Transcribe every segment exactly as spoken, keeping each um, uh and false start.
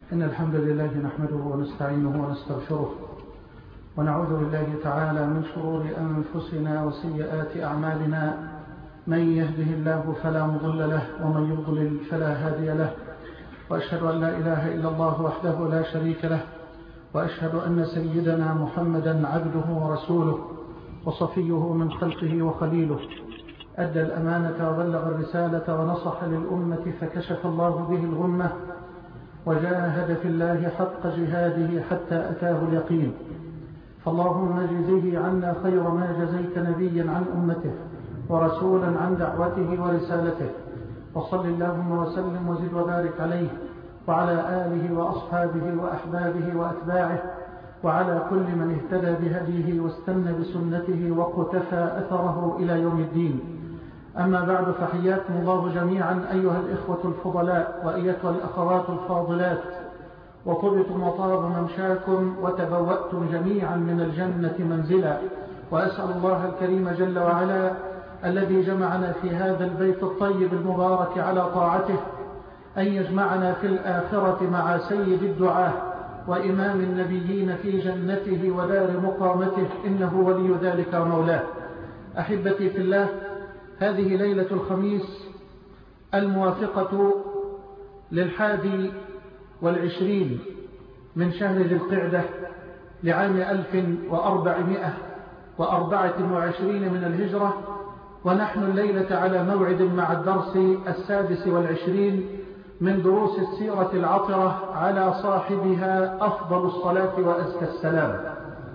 إن الحمد لله نحمده ونستعينه ونستغفره ونعوذ بالله تعالى من شرور أنفسنا وسيئات أعمالنا. من يهده الله فلا مضل له ومن يضلل فلا هادي له، وأشهد أن لا إله إلا الله وحده لا شريك له، وأشهد أن سيدنا محمدا عبده ورسوله وصفيه من خلقه وخليله، أدى الأمانة وبلغ الرسالة ونصح للأمة فكشف الله به الغمة، وجاهد في الله حق جهاده حتى أتاه اليقين. فاللهم اجزه عنا خير ما جزيت نبيا عن أمته ورسولا عن دعوته ورسالته، وصل اللهم وسلم وزد وبارك عليه وعلى آله وأصحابه وأحبابه وأتباعه وعلى كل من اهتدى بهديه واستنى بسنته وقتفى أثره إلى يوم الدين. أما بعد، فحياكم الله جميعا أيها الإخوة الفضلاء وأيتها الأخوات الفاضلات، وطبتم وطاب ممشاكم وتبوأتم جميعا من الجنة منزلا. وأسأل الله الكريم جل وعلا الذي جمعنا في هذا البيت الطيب المبارك على طاعته أن يجمعنا في الآخرة مع سيد الدعاة وإمام النبيين في جنته ودار مقامته، إنه ولي ذلك ومولاه. أحبتي في الله، هذه ليلة الخميس الموافقة للحادي والعشرين من شهر ذي القعدة لعام ألف وأربعمائة وأربعة وعشرين من الهجرة، ونحن الليلة على موعد مع الدرس السادس والعشرين من دروس السيرة العطرة على صاحبها أفضل الصلاة وأزكى السلام.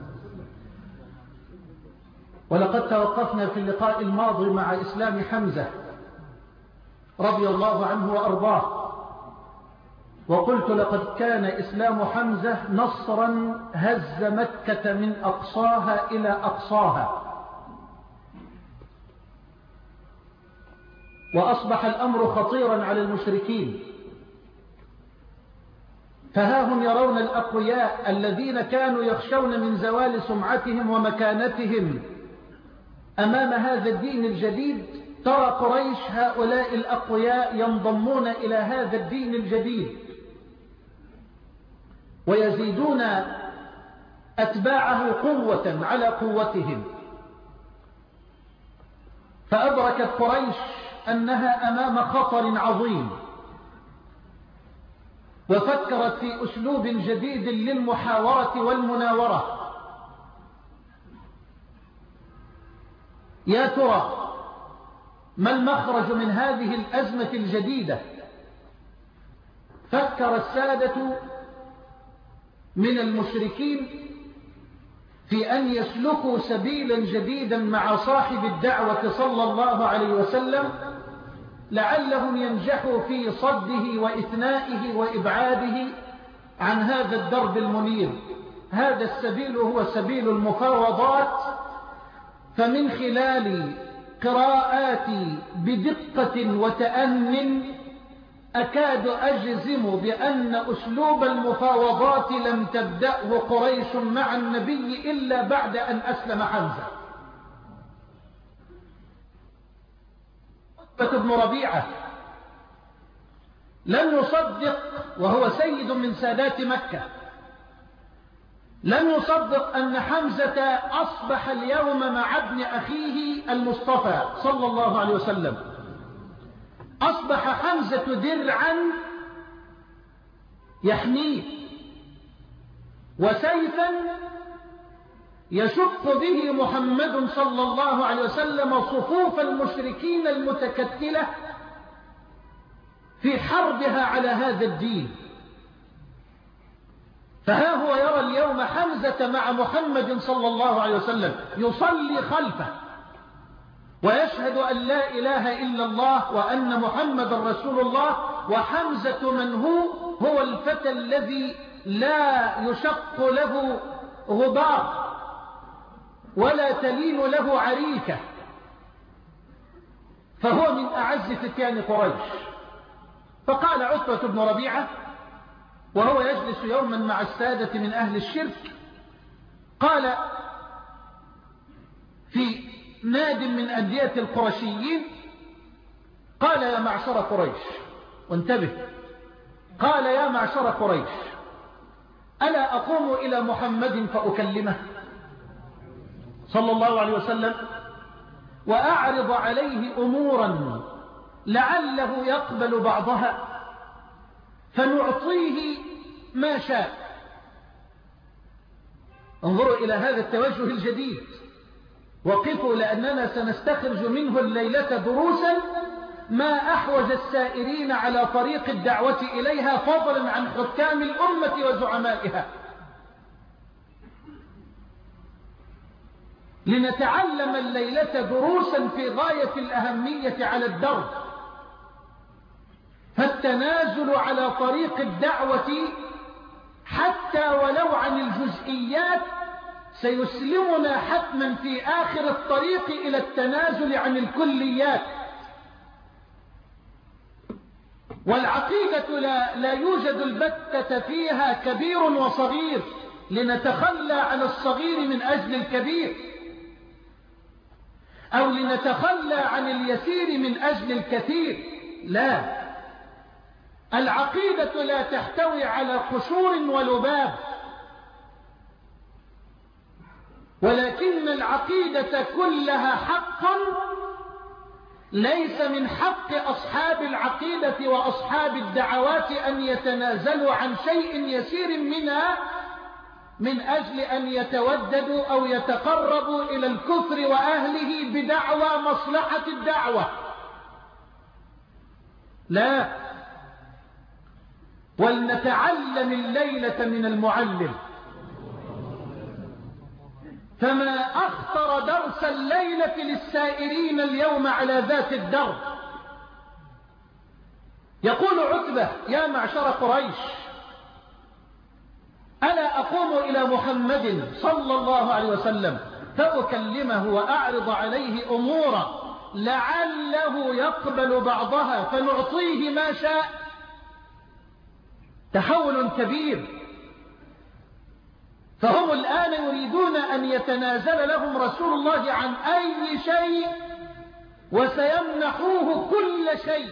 ولقد توقفنا في اللقاء الماضي مع إسلام حمزة رضي الله عنه وأرضاه، وقلت لقد كان إسلام حمزة نصرا هز مكة من أقصاها إلى أقصاها، وأصبح الأمر خطيرا على المشركين. فها هم يرون الأقوياء الذين كانوا يخشون من زوال سمعتهم ومكانتهم أمام هذا الدين الجديد. ترى قريش هؤلاء الأقوياء ينضمون إلى هذا الدين الجديد ويزيدون أتباعه قوة على قوتهم. فأدركت قريش أنها أمام خطر عظيم، وفكرت في أسلوب جديد للمحاورة والمناورة. يا ترى ما المخرج من هذه الأزمة الجديدة؟ فكر السادة من المشركين في أن يسلكوا سبيلا جديدا مع صاحب الدعوة صلى الله عليه وسلم، لعلهم ينجحوا في صده وإثنائه وإبعاده عن هذا الدرب المنير. هذا السبيل هو سبيل المفاوضات. فمن خلال قراءاتي بدقة وتأن أكاد أجزم بأن أسلوب المفاوضات لم تبدأه قريش مع النبي إلا بعد أن أسلم حمزة. عتبة بن ربيعة لم يصدق، وهو سيد من سادات مكة، لم يصدق أن حمزة أصبح اليوم مع ابن أخيه المصطفى صلى الله عليه وسلم. أصبح حمزة درعا يحميه وسيفا يشق به محمد صلى الله عليه وسلم صفوف المشركين المتكتلة في حربها على هذا الدين. فها هو يرى اليوم حمزة مع محمد صلى الله عليه وسلم يصلي خلفه ويشهد أن لا إله إلا الله وأن محمد رسول الله، وحمزة من هو هو الفتى الذي لا يشق له غبار ولا تلين له عريكة، فهو من أعز فتيان قريش. فقال عتبة بن ربيعة وهو يجلس يوما مع السادة من أهل الشرك، قال في ناد من أندية القرشيين، قال: يا معشر قريش، وانتبه، قال يا معشر قريش ألا أقوم إلى محمد فأكلمه صلى الله عليه وسلم وأعرض عليه أمورا لعله يقبل بعضها فنعطيه ما شاء. انظروا إلى هذا التوجه الجديد، وقفوا لأننا سنستخرج منه الليلة دروسا ما أحوج السائرين على طريق الدعوة إليها فضلا عن حكام الأمة وزعمائها. لنتعلم الليلة دروسا في غاية الأهمية على الدرب، فالتنازل على طريق الدعوة حتى ولو عن الجزئيات سيسلمنا حتما في آخر الطريق إلى التنازل عن الكليات. والعقيدة لا, لا يوجد البتة فيها كبير وصغير لنتخلى عن الصغير من أجل الكبير، أو لنتخلى عن اليسير من أجل الكثير. لا، العقيدة لا تحتوي على قشور ولباب، ولكن العقيدة كلها حق. ليس من حق أصحاب العقيدة وأصحاب الدعوات أن يتنازلوا عن شيء يسير منها من أجل أن يتوددوا أو يتقربوا إلى الكفر وأهله بدعوى مصلحة الدعوة. لا، ولنتعلم الليلة من المعلم. فما أخطر درس الليلة للسائرين اليوم على ذات الدرب. يقول عتبة يا معشر قريش ألا أقوم إلى محمد صلى الله عليه وسلم فأكلمه وأعرض عليه أمورا لعله يقبل بعضها فنعطيه ما شاء. تحول كبير، فهم الآن يريدون أن يتنازل لهم رسول الله عن أي شيء وسيمنحوه كل شيء.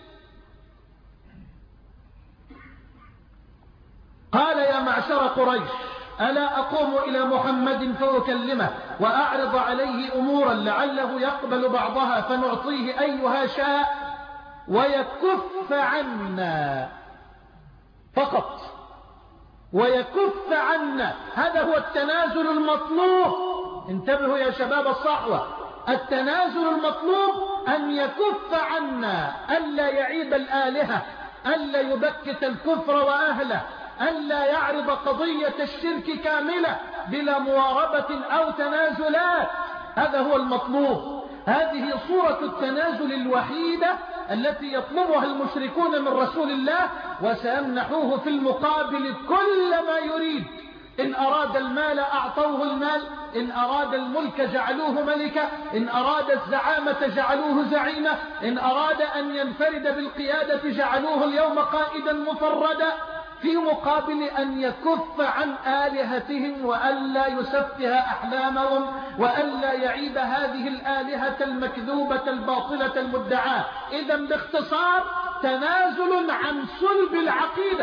قال يا معشر قريش ألا أقوم إلى محمد فأكلمه وأعرض عليه أمورا لعله يقبل بعضها فنعطيه أيها شاء ويكف عنا فقط، ويكف عنا. هذا هو التنازل المطلوب. انتبهوا يا شباب الصحوة، التنازل المطلوب أن يكف عنا، ألا يعيب الآلهة، ألا يبكت الكفر وأهله، ألا يعرض قضية الشرك كاملة بلا مواربة أو تنازلات. هذا هو المطلوب. هذه صورة التنازل الوحيدة التي يطلبها المشركون من رسول الله، وسيمنحوه في المقابل كل ما يريد. إن أراد المال أعطوه المال، إن أراد الملك جعلوه ملكا، إن أراد الزعامة جعلوه زعيمة، إن أراد أن ينفرد بالقيادة جعلوه اليوم قائدا مفردا، في مقابل أن يكف عن آلهتهم وألا يسفه أحلامهم وألا يعيب هذه الآلهة المكذوبة الباطلة المدعاة. إذا باختصار تنازل عن صلب العقيدة،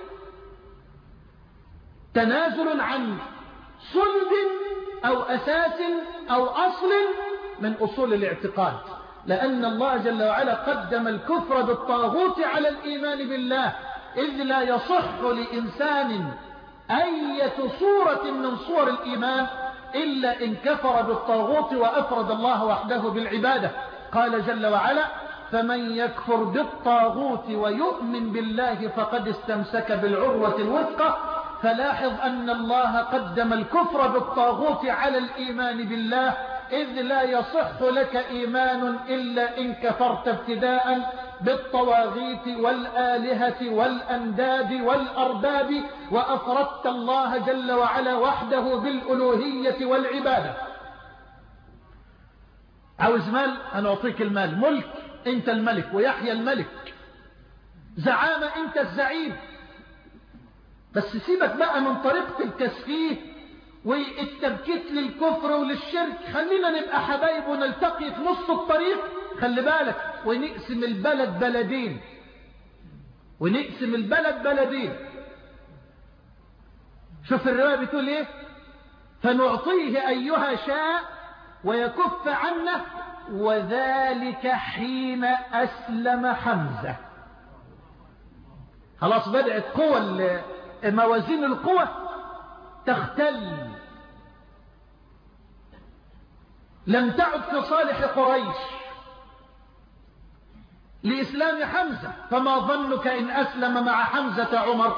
تنازل عن صلب أو أساس أو أصل من أصول الاعتقاد، لأن الله جل وعلا قدم الكفر بالطاغوت على الإيمان بالله، إذ لا يصح لإنسان أية صورة من صور الإيمان إلا إن كفر بالطاغوت وأفرد الله وحده بالعبادة. قال جل وعلا فمن يكفر بالطاغوت ويؤمن بالله فقد استمسك بالعروة الوثقى. فلاحظ أن الله قدم الكفر بالطاغوت على الإيمان بالله، إذ لا يصح لك إيمان إلا إن كفرت ابتداء بالطواغيت والآلهة والأنداد والأرباب وأفردت الله جل وعلا وحده بالألوهية والعبادة. عاوز مال؟ أنا أعطيك المال. ملك؟ أنت الملك ويحيى الملك. زعامة؟ أنت الزعيم. بس سيبك بقى من طريقة التسفيه والتبكيت للكفر وللشرك. خلينا نبقى حبايب ونلتقي في نص الطريق، خلي بالك، ونقسم البلد بلدين، ونقسم البلد بلدين. شوف الرواية بتقول ايه؟ فنعطيه أيها شاء ويكف عنه، وذلك حين أسلم حمزة. خلاص بدأت قوى موازين القوى تختل، لم تعد في صالح قريش لإسلام حمزة، فما ظنك إن أسلم مع حمزة عمر؟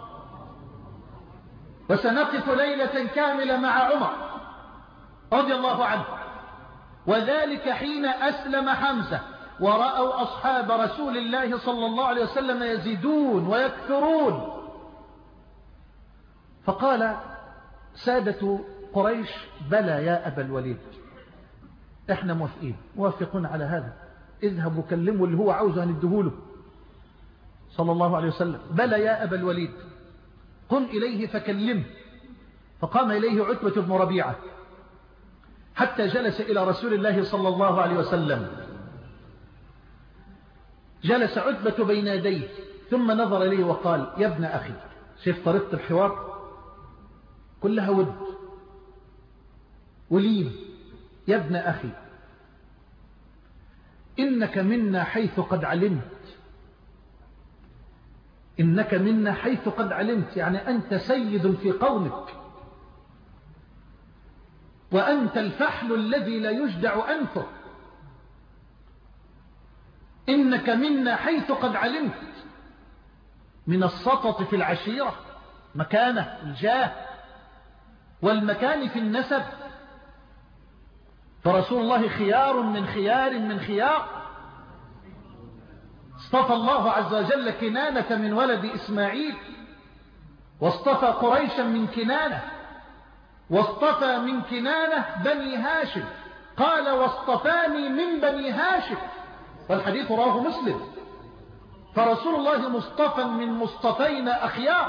وسنقف ليلة كاملة مع عمر رضي الله عنه. وذلك حين أسلم حمزة ورأوا أصحاب رسول الله صلى الله عليه وسلم يزيدون ويكثرون، فقال سادة قريش بلى يا أبا الوليد، احنا موافقين موافقون على هذا، اذهبوا كلموا اللي هو عاوزه هندهوله صلى الله عليه وسلم. بلى يا أبا الوليد، قم إليه فكلمه. فقام إليه عتبة بن ربيعة حتى جلس إلى رسول الله صلى الله عليه وسلم. جلس عتبة بين يديه ثم نظر إليه وقال يا ابن أخي. شوف طريقة الحوار كلها ود ولين. يا ابن أخي إنك منا حيث قد علمت، إنك منا حيث قد علمت، يعني أنت سيد في قومك، وأنت الفحل الذي لا يجدع أنفه. إنك منا حيث قد علمت، من السطط في العشيرة، مكانة الجاه، والمكان في النسب. فرسول الله خيار من خيار من خيار. اصطفى الله عز وجل كنانة من ولد إسماعيل، واصطفى قريشا من كنانة، واصطفى من كنانة بني هاشم. قال واصطفاني من بني هاشم، والحديث رواه مسلم. فرسول الله مصطفى من مصطفين أخيار.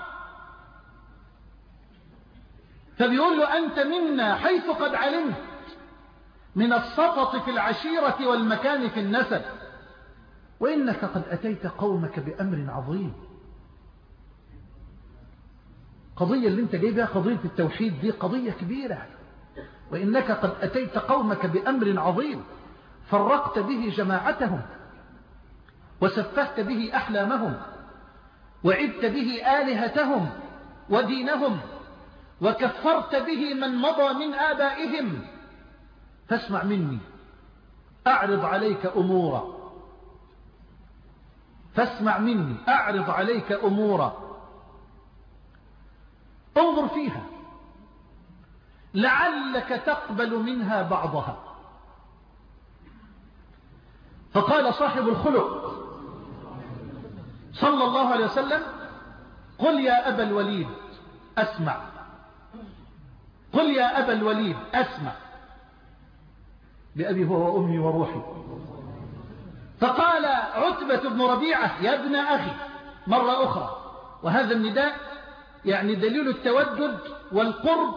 فبيقول له أنت منا حيث قد علمت، من السطط في العشيرة والمكان في النسب، وإنك قد أتيت قومك بأمر عظيم. قضية اللي انت جايبها قضية التوحيد دي قضية كبيرة، وإنك قد أتيت قومك بأمر عظيم، فرقت به جماعتهم، وسفهت به أحلامهم، وعدت به آلهتهم ودينهم، وكفرت به من مضى من آبائهم. فاسمع مني، أعرض عليك أمورا، فاسمع مني أعرض عليك أمورا، انظر فيها لعلك تقبل منها بعضها. فقال صاحب الخلق صلى الله عليه وسلم قل يا أبا الوليد أسمع، قل يا أبا الوليد أسمع، بأبي هو وأمي وروحي. فقال عتبة بن ربيعة يا ابن أخي مرة أخرى، وهذا النداء يعني دليل التودد والقرب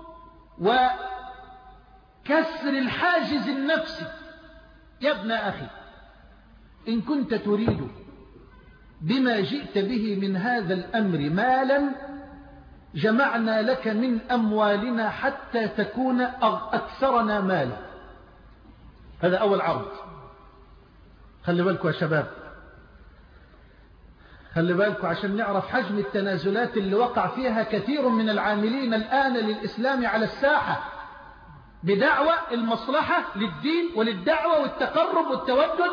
وكسر الحاجز النفسي. يا ابن أخي إن كنت تريد بما جئت به من هذا الأمر مالا، جمعنا لك من أموالنا حتى تكون أكثرنا مالا. هذا أول عرض. خلي بالكم يا شباب، خلي بالكم عشان نعرف حجم التنازلات اللي وقع فيها كثير من العاملين الآن للإسلام على الساحة، بدعوة المصلحة للدين وللدعوة والتقرب والتودد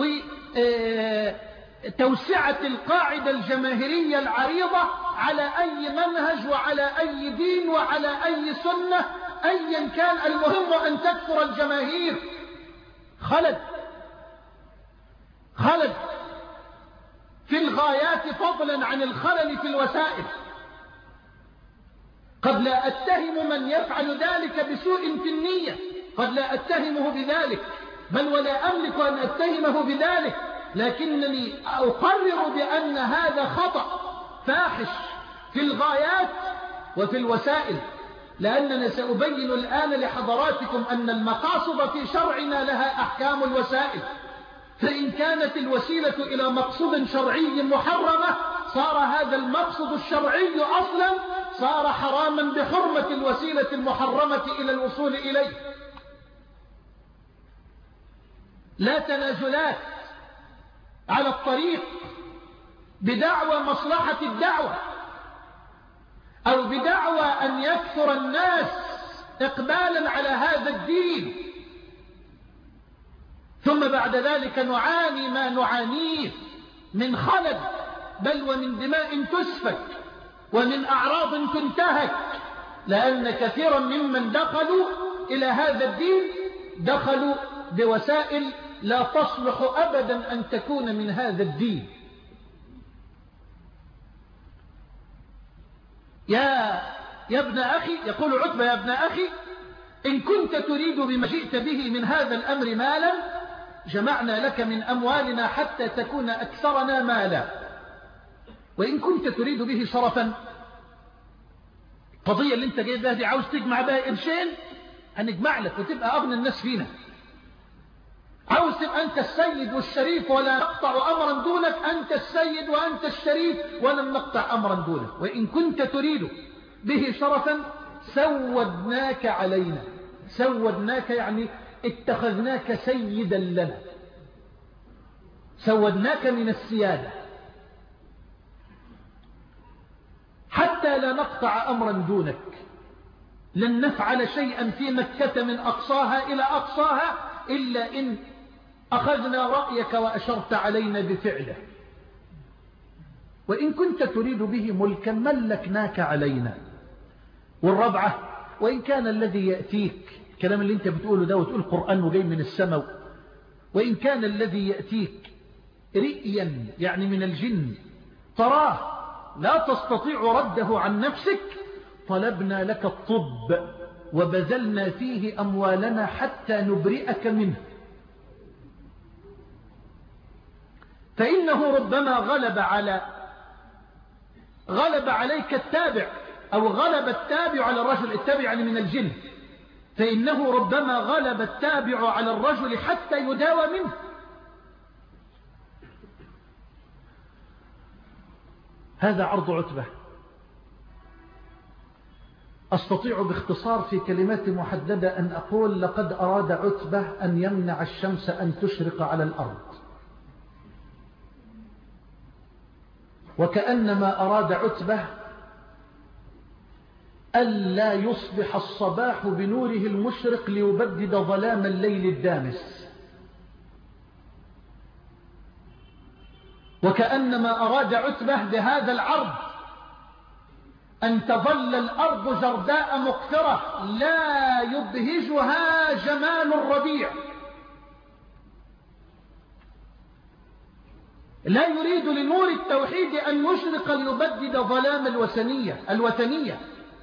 وتوسعة القاعدة الجماهيرية العريضة على أي منهج وعلى أي دين وعلى أي سنة أيا كان، المهم أن تكثر الجماهير. خلد خلد في الغايات فضلا عن الخلل في الوسائل. قد لا أتهم من يفعل ذلك بسوء في النية، قد لا أتهمه بذلك، بل ولا أملك أن أتهمه بذلك، لكنني أقرر بأن هذا خطأ فاحش في الغايات وفي الوسائل، لأننا سأبين الآن لحضراتكم أن المقاصد في شرعنا لها أحكام الوسائل. فإن كانت الوسيلة إلى مقصود شرعي محرمة صار هذا المقصد الشرعي أصلا صار حراما بحرمة الوسيلة المحرمة إلى الوصول إليه. لا تنازلات على الطريق بدعوى مصلحة الدعوة أو بدعوى أن يكثر الناس إقبالا على هذا الدين، ثم بعد ذلك نعاني ما نعانيه من خلل بل ومن دماء تسفك ومن أعراض تنتهك، لأن كثيرا ممن دخلوا إلى هذا الدين دخلوا بوسائل لا تصلح أبدا أن تكون من هذا الدين. يا يا ابن أخي، يقول عتبة: يا ابن أخي، إن كنت تريد بما جئت به من هذا الأمر مالا جمعنا لك من أموالنا حتى تكون أكثرنا مالا، وإن كنت تريد به شرفا، قضية اللي انت جاي بها دي عاوز تجمع بها قرشين هنجمع لك وتبقى أغنى الناس فينا، عاوز تبقى أنت السيد والشريف ولا نقطع أمرا دونك، أنت السيد وأنت الشريف ولن نقطع أمرا دونك، وإن كنت تريد به شرفا سودناك علينا. سودناك يعني اتخذناك سيدا لنا، سودناك من السيادة حتى لا نقطع أمرا دونك، لن نفعل شيئا في مكة من أقصاها إلى أقصاها إلا إن أخذنا رأيك وأشرت علينا بفعله، وإن كنت تريد به ملكا ملكناك علينا. والرابعة: وإن كان الذي يأتيك، الكلام اللي انت بتقوله ده وتقول قرآن وجاي من السماء، وإن كان الذي يأتيك رئيا يعني من الجن تراه لا تستطيع رده عن نفسك، طلبنا لك الطب وبذلنا فيه أموالنا حتى نبرئك منه، فإنه ربما غلب على غلب عليك التابع أو غلب التابع على الرجل، التابع يعني من الجن، فإنه ربما غلب التابع على الرجل حتى يداوى منه. هذا عرض عتبة. أستطيع باختصار في كلمات محددة أن أقول: لقد أراد عتبة أن يمنع الشمس أن تشرق على الأرض، وكأنما أراد عتبة ألا يصبح الصباح بنوره المشرق ليبدد ظلام الليل الدامس، وكأنما أراد عتبة بهذا العرض أن تظل الأرض جرداء مقفرة لا يبهجها جمال الربيع. لا يريد لنور التوحيد أن يشرق ليبدد ظلام الوثنية الوثنية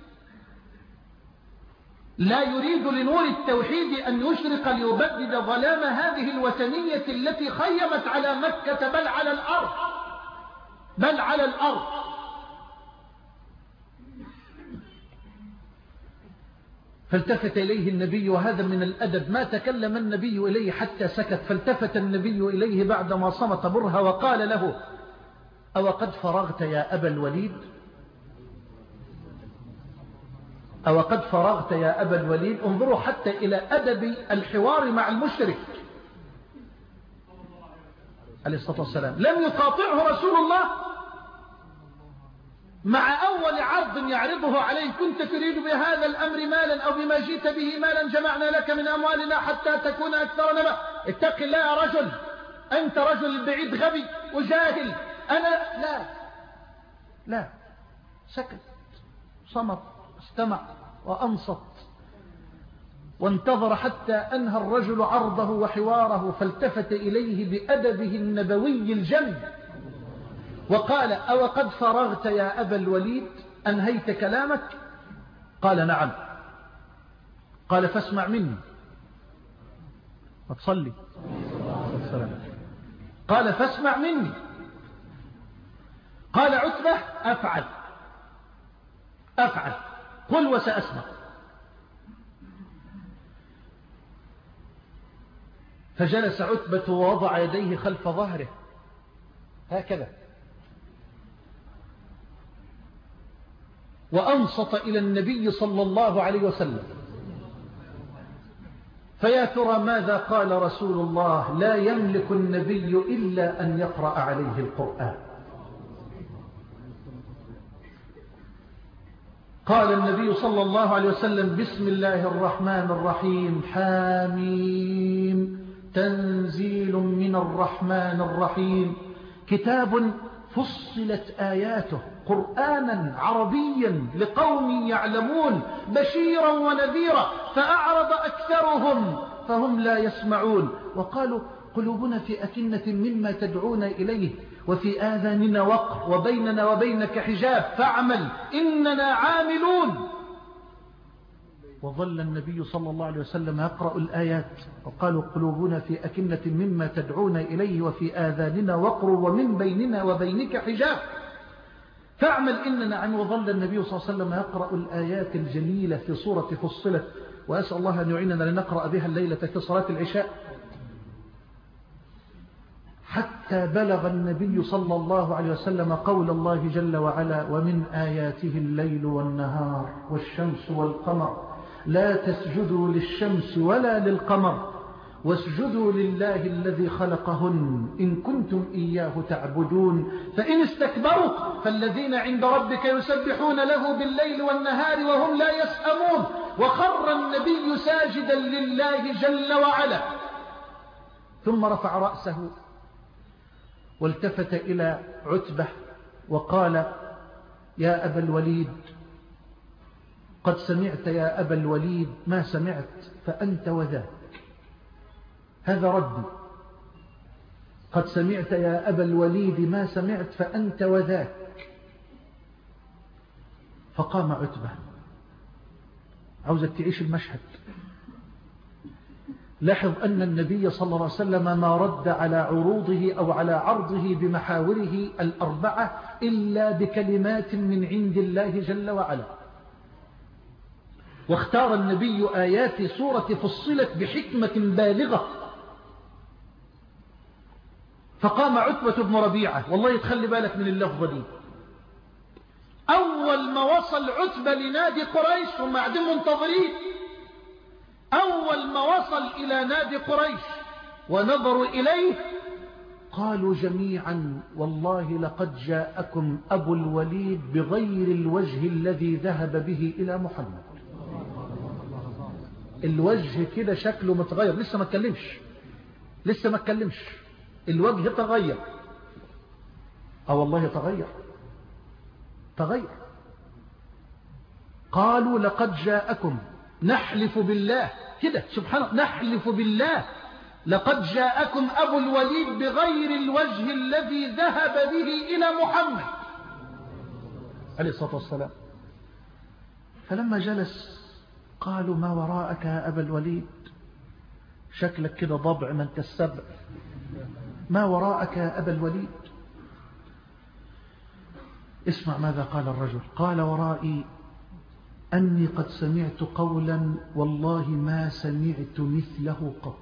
لا يريد لنور التوحيد أن يشرق ليبدد ظلام هذه الوثنية التي خيمت على مكة بل على الأرض بل على الأرض فالتفت إليه النبي، وهذا من الأدب، ما تكلم النبي إليه حتى سكت، فالتفت النبي إليه بعدما صمت برها وقال له: أو قد فرغت يا أبا الوليد؟ أو قد فرغت يا أبا الوليد؟ انظروا حتى إلى أدب الحوار مع المشرك عليه الصلاة والسلام. لم يقاطعه رسول الله مع أول عرض يعرضه عليه: كنت تريد بهذا الأمر مالا أو بما جئت به مالا جمعنا لك من أموالنا حتى تكون أكثرنا بقى. اتق الله يا رجل، أنت رجل بعيد غبي وجاهل. أنا لا لا سكت، صمت، استمع وأنصت وانتظر حتى أنهى الرجل عرضه وحواره، فالتفت إليه بأدبه النبوي الجم وقال: أو قد فرغت يا أبا الوليد؟ أنهيت كلامك؟ قال: نعم. قال: فاسمع مني وتصلي. قال: فاسمع مني. قال عتبة: أفعل أفعل قل وسأسمع. فجلس عتبة ووضع يديه خلف ظهره هكذا، وأنصت إلى النبي صلى الله عليه وسلم. فيا ترى ماذا قال رسول الله؟ لا يملك النبي إلا أن يقرأ عليه القرآن. قال النبي صلى الله عليه وسلم: بسم الله الرحمن الرحيم، حاميم، تنزيل من الرحمن الرحيم، كتاب فصلت آياته قرآنا عربيا لقوم يعلمون، بشيرا ونذيرا، فأعرض أكثرهم فهم لا يسمعون، وقالوا قلوبنا في أكنة مما تدعون إليه وفي آذاننا وقر وبيننا وبينك حجاب فاعمل إننا عاملون. وظل النبي صلى الله عليه وسلم يقرأ الآيات، وقالوا قلوبنا في أكنة مما تدعون إليه وفي آذاننا وقر ومن بيننا وبينك حجاب فاعمل إننا عن. وظل النبي صلى الله عليه وسلم يقرأ الآيات الجليلة في سورة فصلت، وأسأل الله أن يعيننا لنقرأ بها الليلة في صلاة العشاء، حتى بلغ النبي صلى الله عليه وسلم قول الله جل وعلا: ومن آياته الليل والنهار والشمس والقمر لا تسجدوا للشمس ولا للقمر واسجدوا لله الذي خلقهن إن كنتم إياه تعبدون فإن استكبروا فالذين عند ربك يسبحون له بالليل والنهار وهم لا يسأمون. وخر النبي ساجدا لله جل وعلا، ثم رفع رأسه والتفت إلى عتبة وقال: يا أبا الوليد، قد سمعت يا أبا الوليد ما سمعت فأنت وذاك. هذا ردي. قد سمعت يا أبا الوليد ما سمعت فأنت وذاك. فقام عتبة. عاوزك تعيش المشهد. لاحظ أن النبي صلى الله عليه وسلم ما رد على عروضه أو على عرضه بمحاوره الأربعة إلا بكلمات من عند الله جل وعلا. واختار النبي آيات سورة فصلت بحكمة بالغة. فقام عتبة بن ربيعة، والله يتخلي بالك من اللفظة دي، أول ما وصل عتبة لنادي قريش هم قاعدين منتظرين، أول ما وصل إلى نادي قريش ونظروا إليه قالوا جميعا: والله لقد جاءكم أبو الوليد بغير الوجه الذي ذهب به إلى محمد. الوجه كده شكله متغير، لسه ما اتكلمش لسه ما اتكلمش الوجه تغير. اه والله تغير تغير. قالوا: لقد جاءكم، نحلف بالله كده سبحان الله، نحلف بالله لقد جاءكم أبو الوليد بغير الوجه الذي ذهب به إلى محمد عليه الصلاة والسلام. فلما جلس قالوا: ما وراءك يا أبا الوليد؟ شكلك كده ضبع من كالسبع. ما وراءك يا أبا الوليد؟ اسمع ماذا قال الرجل. قال: ورائي أني قد سمعت قولا والله ما سمعت مثله قط.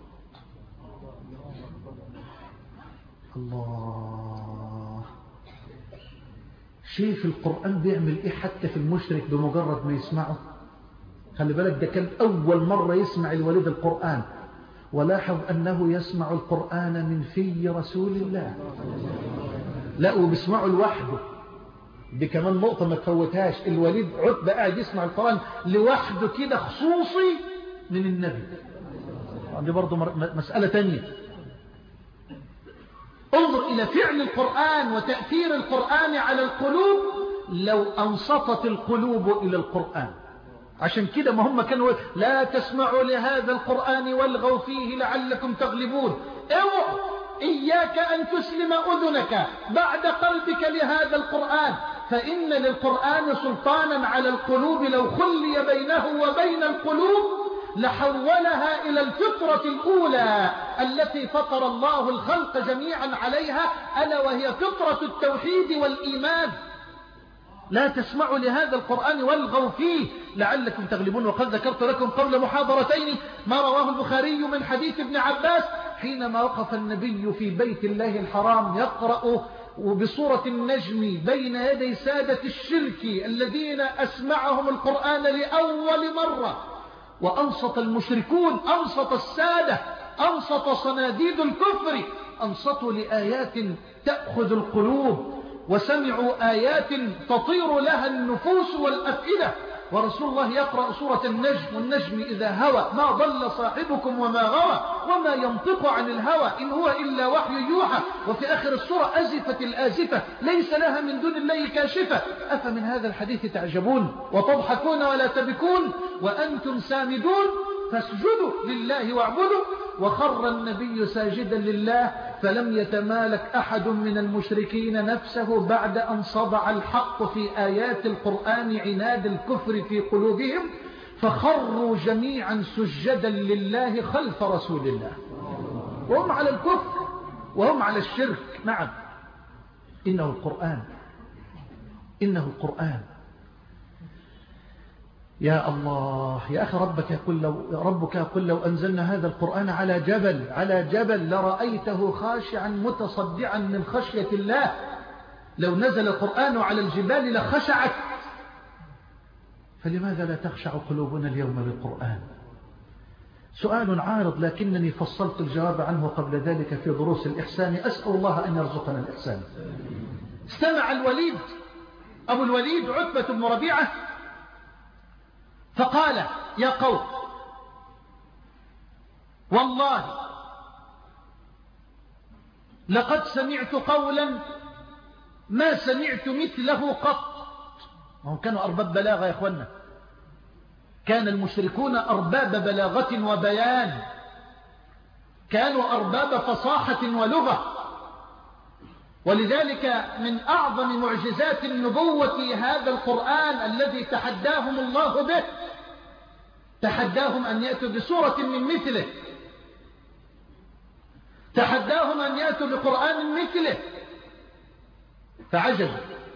الله. شيء في القرآن بيعمل إيه حتى في المشرك بمجرد ما يسمعه. خلي بالك ده كان أول مرة يسمع الوليد القرآن، ولاحظ أنه يسمع القرآن من في رسول الله. لا وبيسمعه لوحده. دي كمان نقطة ما تفوتهاش. الوليد عتبة قاعد يسمع القرآن لوحده كده خصوصي من النبي. دي برضو مسألة تانية. انظر إلى فعل القرآن وتأثير القرآن على القلوب لو أنصتت القلوب إلى القرآن. عشان كده ما هم كانوا لا تسمعوا لهذا القرآن والغوا فيه لعلكم تغلبون. اوعوا، إياك أن تسلم أذنك بعد قلبك لهذا القرآن، فإن للقرآن سلطانا على القلوب لو خلي بينه وبين القلوب لحولها إلى الفطرة الأولى التي فطر الله الخلق جميعا عليها، ألا وهي فطرة التوحيد والإيمان. لا تسمعوا لهذا القرآن والغوا فيه لعلكم تغلبون. وقد ذكرت لكم قبل محاضرتين ما رواه البخاري من حديث ابن عباس حينما وقف النبي في بيت الله الحرام يقرأ وبصورة النجم بين يدي سادة الشرك الذين أسمعهم القرآن لأول مرة، وأنصت المشركون، أنصت السادة، أنصت صناديد الكفر، أنصتوا لآيات تأخذ القلوب، وسمعوا آيات تطير لها النفوس والأفئدة. ورسول الله يقرأ سورة النجم، والنجم إذا هوى ما ضل صاحبكم وما غوى وما ينطق عن الهوى إن هو إلا وحي يوحى. وفي آخر السورة أزفت الآزفة ليس لها من دون الله كاشفة. أفمن هذا الحديث تعجبون وتضحكون ولا تبكون وأنتم سامدون فاسجدوا لله واعبدوا. وخر النبي ساجدا لله فلم يتمالك أحد من المشركين نفسه بعد أن صدع الحق في آيات القرآن عناد الكفر في قلوبهم، فخروا جميعا سجدا لله خلف رسول الله، وهم على الكفر وهم على الشرك. نعم، إنه القرآن، إنه القرآن. يا الله يا أخي، ربك يقول لو ربك يقول لو أنزلنا هذا القرآن على جبل على جبل لرأيته خاشعا متصدعا من خشية الله. لو نزل القرآن على الجبال لخشعت. فلماذا لا تخشع قلوبنا اليوم للقرآن؟ سؤال عارض لكنني فصلت الجواب عنه قبل ذلك في دروس الإحسان. أسأل الله أن يرزقنا الإحسان. استمع الوليد أبو الوليد عتبة بن ربيعة فقال: يا قوم، والله لقد سمعت قولا ما سمعت مثله قط. وهم كانوا أرباب بلاغة يا أخوانا، كان المشركون أرباب بلاغة وبيان، كانوا أرباب فصاحة ولغة. ولذلك من أعظم معجزات النبوة هذا القرآن الذي تحداهم الله به، تحداهم أن يأتوا بسورة من مثله، تحداهم أن يأتوا بقرآن مثله فعجزوا.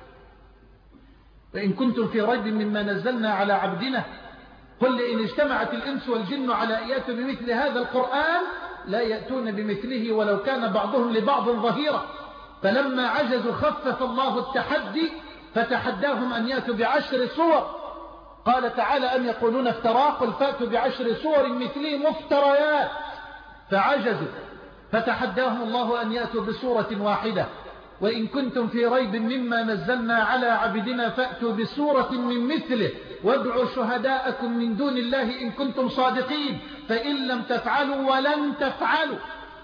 وإن كنتم في ريب مما نزلنا على عبدنا قل إن اجتمعت الإنس والجن على أن يأتوا بمثل هذا القرآن لا يأتون بمثله ولو كان بعضهم لبعض ظهيرا. فلما عجزوا خفف الله التحدي فتحداهم أن يأتوا بعشر صور. قال تعالى: أم يقولون افتراه؟ قل فأتوا بعشر صور مثله مفتريات. فعجزوا فتحداهم الله أن يأتوا بصورة واحدة. وإن كنتم في ريب مما نزلنا على عبدنا فأتوا بسورة من مثله وادعوا شهداءكم من دون الله إن كنتم صادقين. فإن لم تفعلوا ولن تفعلوا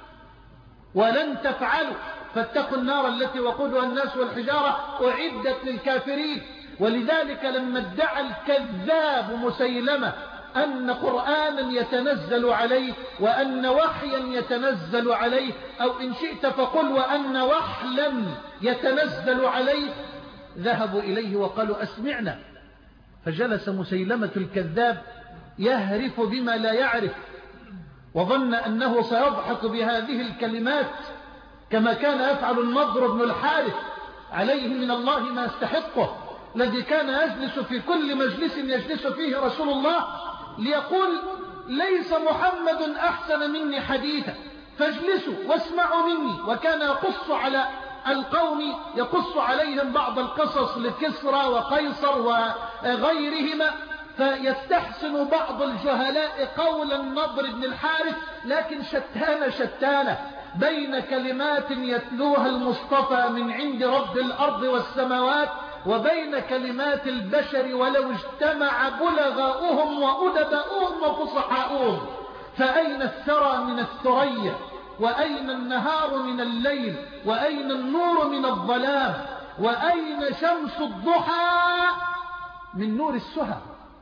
ولن تفعلوا فاتقوا النار التي وقودها الناس والحجارة أعدت للكافرين. ولذلك لما ادعى الكذاب مسيلمة أن قرآنا يتنزل عليه وأن وحيا يتنزل عليه، أو إن شئت فقل وأن وحلا يتنزل عليه، ذهبوا إليه وقالوا أسمعنا. فجلس مسيلمة الكذاب يهرف بما لا يعرف، وظن أنه سيضحك بهذه الكلمات كما كان يفعل النضر بن الحارث عليه من الله ما يستحقه، الذي كان يجلس في كل مجلس يجلس فيه رسول الله ليقول: ليس محمد أحسن مني حديثا فاجلسوا واسمعوا مني. وكان يقص على القوم يقص عليهم بعض القصص لكسرى وقيصر وغيرهما، فيستحسن بعض الجهلاء قول النضر بن الحارث، لكن شتان شتان بين كلمات يتلوها المصطفى من عند رب الأرض والسماوات وبين كلمات البشر ولو اجتمع بلغاؤهم وأدباؤهم وفصحاؤهم. فأين الثرى من الثريا؟ وأين النهار من الليل؟ وأين النور من الظلام؟ وأين شمس الضحى من نور السهى؟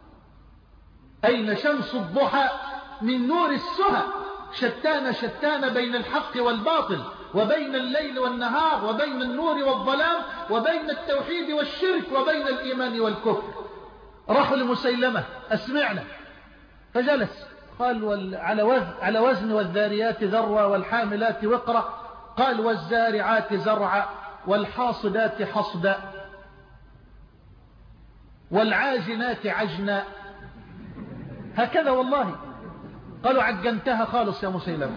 أين شمس الضحى من نور السهى؟ شتان شتان بين الحق والباطل، وبين الليل والنهار، وبين النور والظلام، وبين التوحيد والشرك، وبين الإيمان والكفر. راحوا لمسيلمة: أسمعنا. فجلس قال: على وزن, على وزن والذاريات ذرة والحاملات وقرة. قال: والزارعات زرعا والحاصدات حصدا. والعاجنات عجنا. هكذا والله. قالوا عجنتها خالص يا مسيلمة.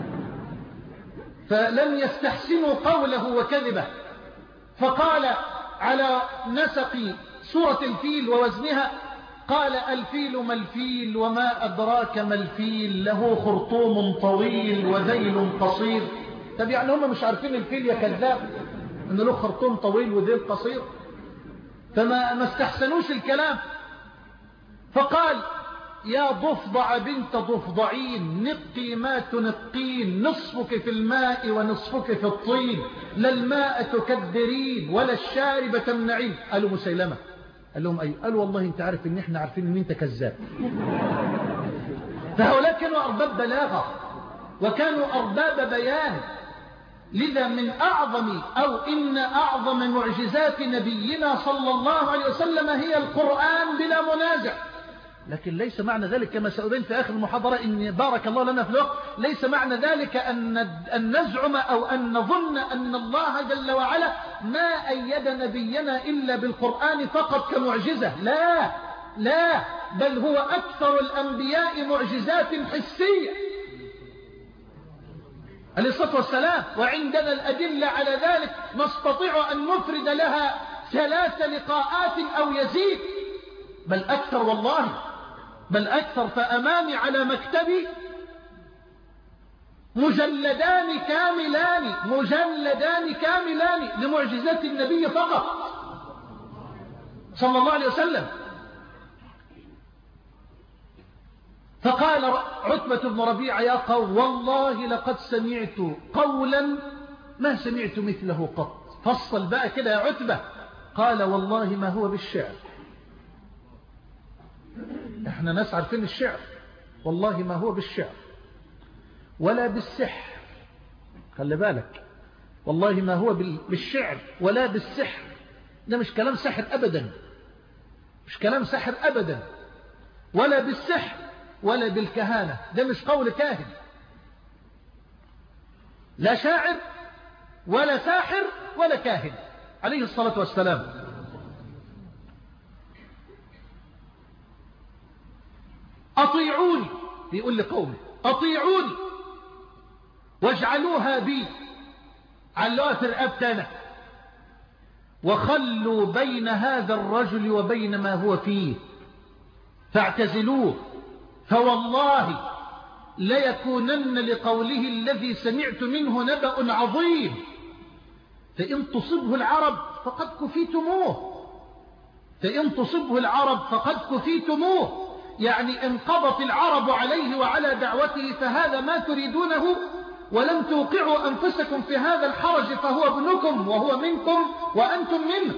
فلم يستحسنوا قوله وكذبه، فقال على نسق سورة الفيل ووزنها، قال الفيل ما الفيل وما أدراك ما الفيل له خرطوم طويل وذيل قصير. طب يعني هم مش عارفين الفيل يا كذاب إن له خرطوم طويل وذيل قصير؟ فما ما استحسنوش الكلام. فقال يا ضفدع بنت ضفدعين نقي ما تنقين، نصفك في الماء ونصفك في الطين، لا الماء تكدرين ولا الشارب تمنعين. قالوا مسيلمة. قال لهم أيوه. قالوا والله انت عارف ان احنا عارفين ان انت كذاب. فهؤلاء كانوا أرباب بلاغة وكانوا أرباب بيان. لذا من أعظم أو إن أعظم معجزات نبينا صلى الله عليه وسلم هي القرآن بلا منازع. لكن ليس معنى ذلك كما سأبين في آخر المحاضرة إن بارك الله لنا في الوقت، ليس معنى ذلك أن أن نزعم أو أن نظن أن الله جل وعلا ما أيد نبينا إلا بالقرآن فقط كمعجزة. لا لا، بل هو أكثر الأنبياء معجزات حسية عليه الصلاة والسلام، وعندنا الأدلة على ذلك نستطيع أن نفرد لها ثلاث لقاءات أو يزيد، بل أكثر والله، بل أكثر. فأمامي على مكتبي مجلدان كاملان مجلدان كاملان لمعجزات النبي فقط صلى الله عليه وسلم. فقال عتبة بن ربيعة يا قوم والله لقد سمعت قولا ما سمعت مثله قط. فصل بقى كده يا عتبة. قال والله ما هو بالشعر. احنا ناس عارفين الشعر. والله ما هو بالشعر ولا بالسحر. خلي بالك، والله ما هو بالشعر ولا بالسحر. ده مش كلام سحر أبدا، مش كلام سحر أبدا، ولا بالسحر ولا بالكهانة. ده مش قول كاهن، لا شاعر ولا ساحر ولا كاهن عليه الصلاة والسلام. أطيعوني، بيقول لقومه أطيعوني واجعلوها بي، علوها في رقبتنا، وخلوا بين هذا الرجل وبين ما هو فيه فاعتزلوه، فوالله ليكونن لقوله الذي سمعت منه نبأ عظيم، فإن تصبه العرب فقد كفيتموه، فإن تصبه العرب فقد كفيتموه. يعني انقضت العرب عليه وعلى دعوته فهذا ما تريدونه، ولم توقعوا أنفسكم في هذا الحرج، فهو ابنكم وهو منكم وأنتم منه.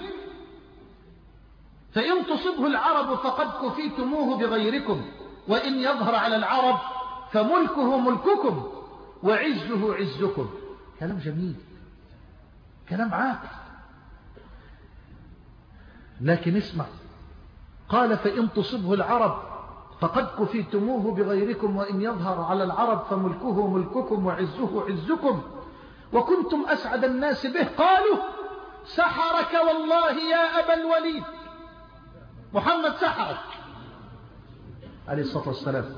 فإن تصبه العرب فقد كفيتموه بغيركم، وإن يظهر على العرب فملكه ملككم وعزه عزكم. كلام جميل، كلام عاقل. لكن اسمع، قال فإن تصبه العرب فقد كفيتموه بغيركم، وإن يظهر على العرب فملكه ملككم وعزه عزكم، وكنتم أسعد الناس به. قالوا سحرك والله يا أبا الوليد، محمد سحرك عليه الصلاة والسلام.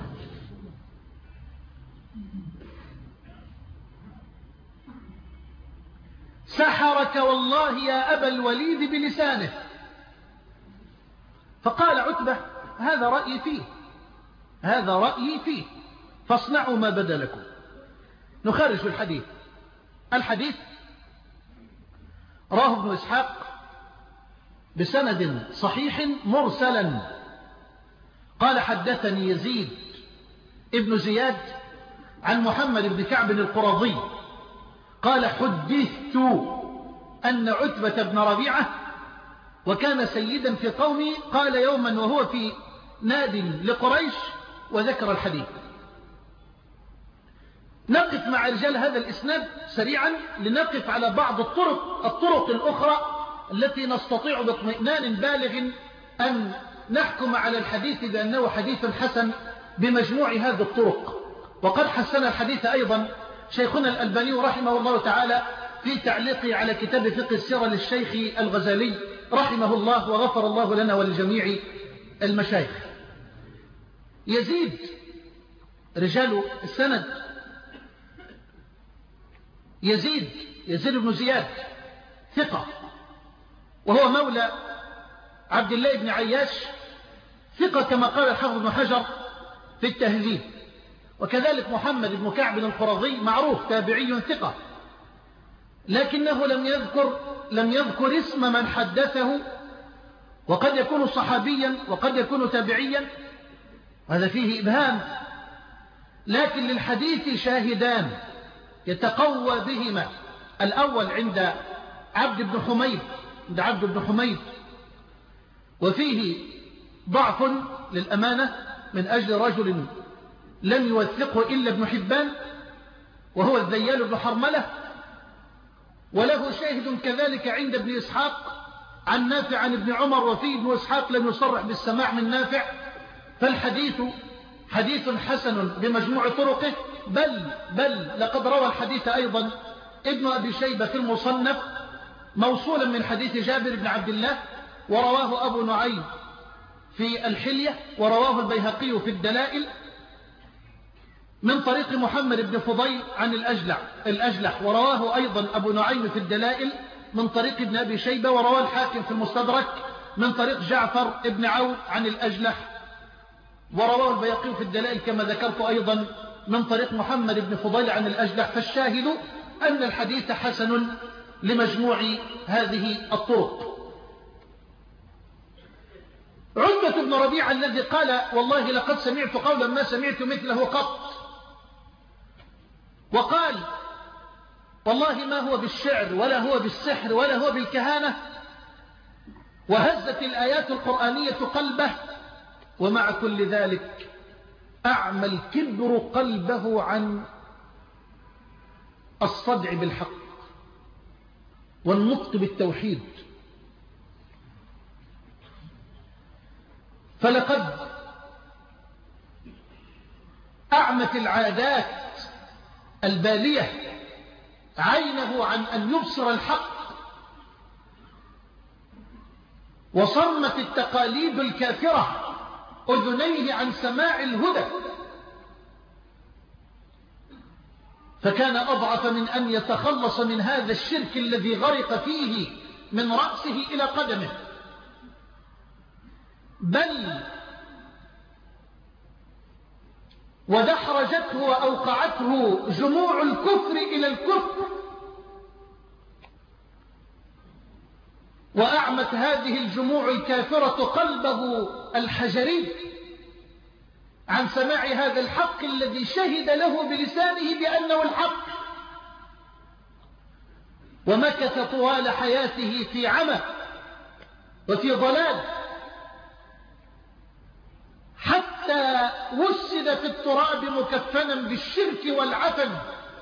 سحرك والله يا أبا الوليد بلسانه. فقال عتبة هذا رأيي فيه، هذا رأيي فيه، فاصنعوا ما بدا لكم. نخرج الحديث. الحديث راه ابن إسحاق بسند صحيح مرسلا. قال حدثني يزيد ابن زياد عن محمد بن كعب القرظي قال حدثت أن عتبة بن ربيعة وكان سيدا في قومه قال يوما وهو في ناد لقريش وذكر الحديث. نقف مع رجال هذا الإسناد سريعا لنقف على بعض الطرق الطرق الأخرى التي نستطيع باطمئنان بالغ أن نحكم على الحديث بأنه حديث حسن بمجموع هذه الطرق. وقد حسن الحديث أيضا شيخنا الألباني رحمه الله تعالى في تعليقه على كتاب فقه السيرة للشيخ الغزالي رحمه الله وغفر الله لنا ولجميع المشايخ. يزيد رجال السند يزيد يزيد بن زياد ثقة، وهو مولى عبد الله بن عياش ثقة كما قال الحافظ بن حجر في التهذيب. وكذلك محمد بن كعب القرظي معروف تابعي ثقة، لكنه لم يذكر لم يذكر اسم من حدثه، وقد يكون صحابيا وقد يكون تابعيا، هذا فيه إبهام. لكن للحديث شاهدان يتقوى بهما، الأول عند عبد بن حميد عند عبد بن حميد وفيه ضعف للأمانة من أجل رجل لم يوثقه إلا ابن حبان وهو الذيال بن حرملة. وله شاهد كذلك عند ابن إسحاق عن نافع عن ابن عمر، وفيه ابن إسحاق لم يصرح بالسماع من نافع، فالحديث حديث حسن بمجموع طرقه. بل بل لقد روى الحديث أيضا ابن أبي شيبة في المصنف موصولا من حديث جابر بن عبد الله، ورواه أبو نعيم في الحلية، ورواه البيهقي في الدلائل من طريق محمد بن فضيل عن الأجلح, الأجلح ورواه أيضا أبو نعيم في الدلائل من طريق ابن أبي شيبة، ورواه الحاكم في المستدرك من طريق جعفر ابن عون عن الأجلح، ورواه البيهقي في الدلائل كما ذكرت أيضا من طريق محمد بن فضيل عن الأجلح. فالشاهد أن الحديث حسن لمجموع هذه الطرق. عتبة بن ربيعة الذي قال والله لقد سمعت قولا ما سمعت مثله قط، وقال والله ما هو بالشعر ولا هو بالسحر ولا هو بالكهانة، وهزت الآيات القرآنية قلبه، ومع كل ذلك أعمى الكبر قلبه عن الصدع بالحق والنطق بالتوحيد. فلقد أعمت العادات البالية عينه عن أن يبصر الحق، وصرمت التقاليد الكافرة أذنيه عن سماع الهدى، فكان أضعف من أن يتخلص من هذا الشرك الذي غرق فيه من رأسه إلى قدمه. بل ودحرجته وأوقعته جموع الكفر إلى الكفر، وأعمت هذه الجموع الكافرة قلبه الحجري عن سماع هذا الحق الذي شهد له بلسانه بأنه الحق، ومكث طوال حياته في عمى وفي ضلال، حتى وسد في التراب مكفنا بالشرك والعفن.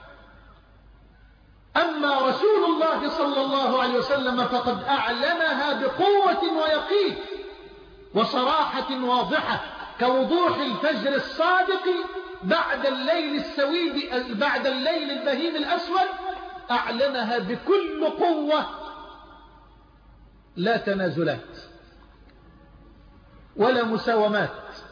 أما رسول الله صلى الله عليه وسلم فقد أعلنها بقوة ويقين وصراحة واضحة كوضوح الفجر الصادق بعد الليل السويد بعد الليل البهيم الأسود، أعلنها بكل قوة لا تنازلات ولا مساومات.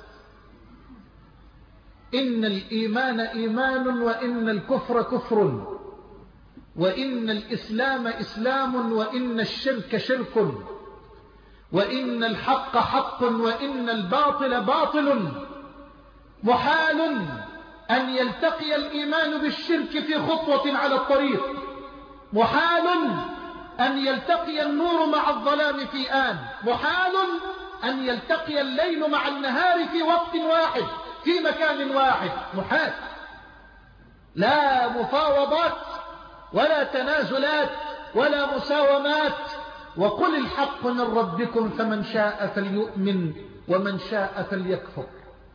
إن الإيمان إيمان، وإن الكفر كفر، وإن الإسلام إسلام، وإن الشرك شرك، وإن الحق حق، وإن الباطل باطل. محال أن يلتقي الإيمان بالشرك في خطوة على الطريق، محال أن يلتقي النور مع الظلام في آن، محال أن يلتقي الليل مع النهار في وقت واحد في مكان واحد، محال. لا مفاوضات ولا تنازلات ولا مساومات. وقل الحق من ربكم فمن شاء فليؤمن ومن شاء فليكفر.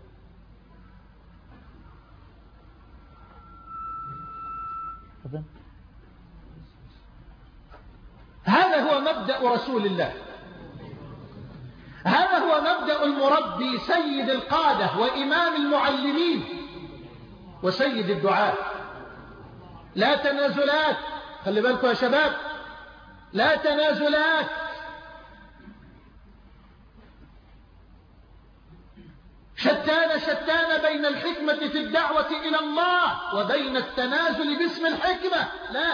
هذا هو مبدأ رسول الله، هذا هو مبدأ المربي سيد القادة وإمام المعلمين وسيد الدعاء. لا تنازلات، خلي بالكم يا شباب، لا تنازلات شتان شتان بين الحكمة في الدعوة إلى الله وبين التنازل باسم الحكمة. لا،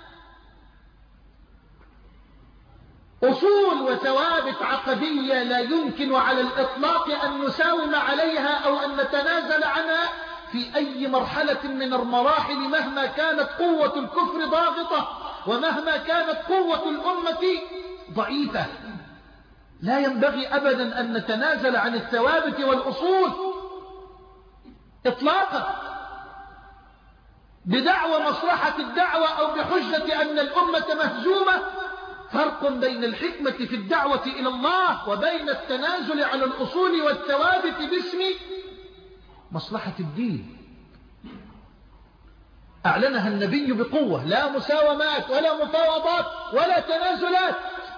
أصول وثوابت عقدية لا يمكن على الإطلاق أن نساوم عليها أو أن نتنازل عنها في أي مرحلة من المراحل، مهما كانت قوة الكفر ضاغطة ومهما كانت قوة الأمة ضعيفة. لا ينبغي أبدا أن نتنازل عن الثوابت والأصول إطلاقا بدعوى مصلحة الدعوة أو بحجة أن الأمة مهزومة. فرق بين الحكمة في الدعوة إلى الله وبين التنازل على الأصول والثوابت باسم مصلحة الدين. أعلنها النبي بقوة: لا مساومات ولا مفاوضات ولا تنازلات.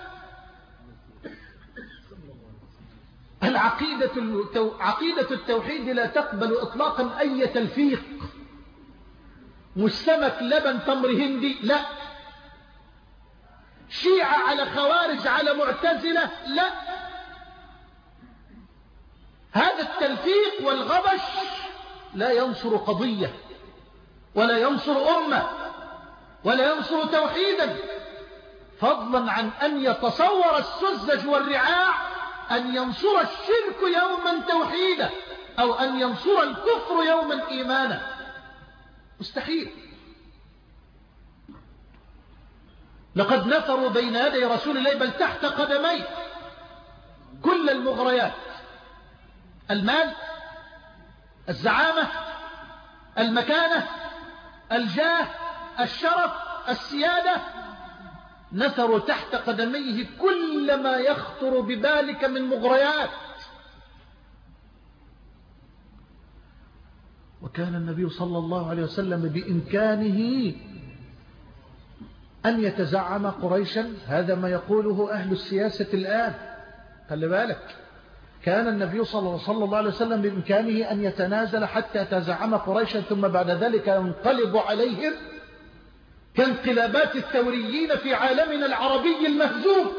العقيدة التو... عقيدة التوحيد لا تقبل إطلاقا أي تلفيق، مش سمك لبن تمر هندي، لا. شيعة على خوارج على معتزلة، لا. هذا التلفيق والغبش لا ينصر قضية ولا ينصر أمة ولا ينصر توحيدا، فضلا عن أن يتصور السذج والرعاع أن ينصر الشرك يوما توحيدا أو أن ينصر الكفر يوما إيمانا. مستحيل. لقد نفروا بين يدي رسول الله بل تحت قدميه كل المغريات: المال، الزعامة، المكانة، الجاه، الشرف، السيادة. نثروا تحت قدميه كل ما يخطر ببالك من مغريات. وكان النبي صلى الله عليه وسلم بإمكانه أن يتزعم قريشا. هذا ما يقوله أهل السياسة الآن. خلي بالك، كان النبي صلى الله عليه وسلم بإمكانه أن يتنازل حتى يتزعم قريشا، ثم بعد ذلك ينقلب عليهم كانقلابات الثوريين في عالمنا العربي المهزوم.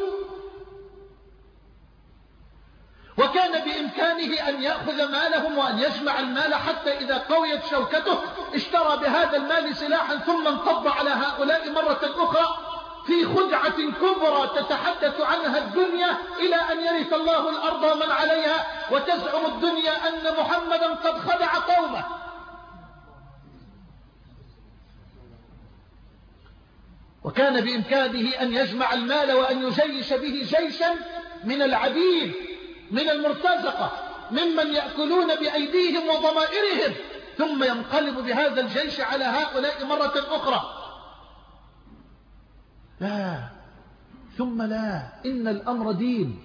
وكان بإمكانه أن يأخذ مالهم وأن يجمع المال حتى إذا قويت شوكته اشترى بهذا المال سلاحا ثم انقض على هؤلاء مرة أخرى في خدعة كبرى تتحدث عنها الدنيا إلى أن يرث الله الأرض ومن عليها، وتزعم الدنيا أن محمدا قد خدع قومه. وكان بإمكانه أن يجمع المال وأن يجيش به جيشا من العبيد، من المرتزقة، ممن يأكلون بأيديهم وضمائرهم، ثم ينقلب بهذا الجيش على هؤلاء مرة أخرى. لا، ثم لا، إن الأمر دين.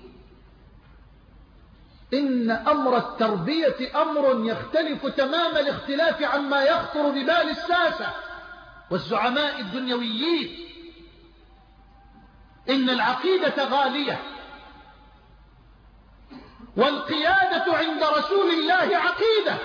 إن أمر التربية أمر يختلف تمام الاختلاف عما يخطر ببال الساسة والزعماء الدنيويين. إن العقيدة غالية، والقيادة عند رسول الله عقيدة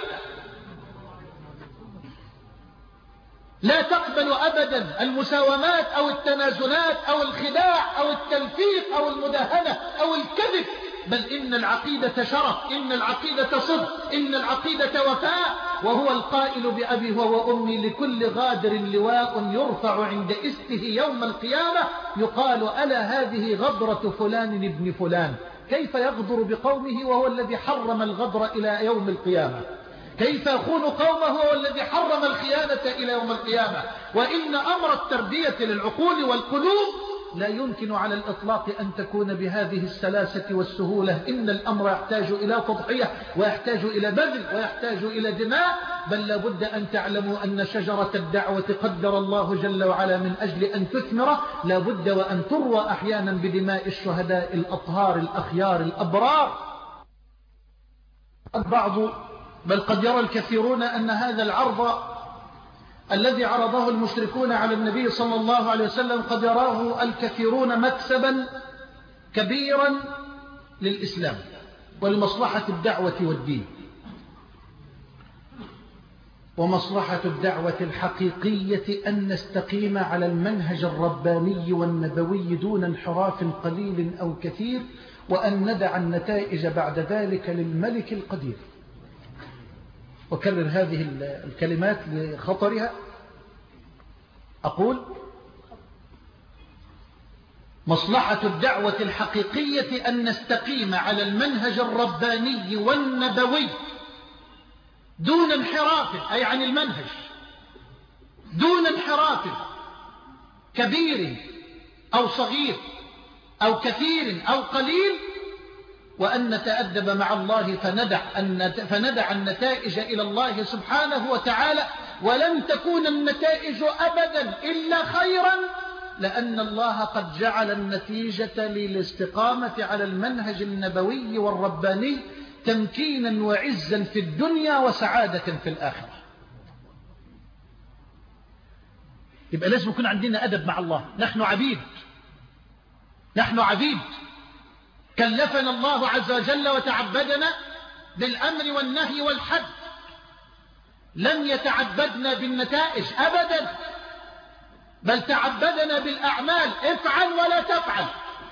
لا تقبل أبدا المساومات أو التنازلات أو الخداع أو التلفيق أو المداهنة أو الكذب، بل إن العقيدة شرف، إن العقيدة صدق، إن العقيدة وفاء. وهو القائل بأبي هو وأمي: لكل غادر لواء يرفع عند استه يوم القيامة يقال ألا هذه غدرة فلان ابن فلان. كيف يغدر بقومه وهو الذي حرم الغدر إلى يوم القيامة؟ كيف يخون قومه هو الذي حرم الخيانة إلى يوم القيامة؟ وإن أمر التربية للعقول والقلوب لا يمكن على الإطلاق أن تكون بهذه السلاسة والسهولة. إن الأمر يحتاج إلى تضحية ويحتاج إلى بذل ويحتاج إلى دماء. بل لابد أن تعلموا أن شجرة الدعوة قدر الله جل وعلا من أجل أن تثمر لابد وأن تروى أحيانا بدماء الشهداء الأطهار الأخيار الأبرار. البعض بل قد يرى الكثيرون أن هذا العرض الذي عرضه المشركون على النبي صلى الله عليه وسلم قد يراه الكثيرون مكسبا كبيرا للإسلام ولمصلحة الدعوة والدين. ومصلحة الدعوة الحقيقية أن نستقيم على المنهج الرباني والنبوي دون انحراف قليل أو كثير، وأن ندع النتائج بعد ذلك للملك القدير. أكرر هذه الكلمات لخطرها. أقول: مصلحة الدعوة الحقيقية أن نستقيم على المنهج الرباني والنبوي دون انحراف، أي عن المنهج، دون انحراف كبير أو صغير أو كثير أو قليل، وأن نتأدب مع الله فندع, فندع النتائج إلى الله سبحانه وتعالى، ولن تكون النتائج أبدا إلا خيرا، لأن الله قد جعل النتيجة للاستقامة على المنهج النبوي والرباني تمكينا وعزا في الدنيا وسعادة في الآخرة. يبقى لازم يكون عندنا أدب مع الله. نحن عبيد، نحن عبيد، كلفنا الله عز وجل وتعبدنا بالأمر والنهي والحد، لم يتعبدنا بالنتائج أبدا، بل تعبدنا بالأعمال، افعل ولا تفعل،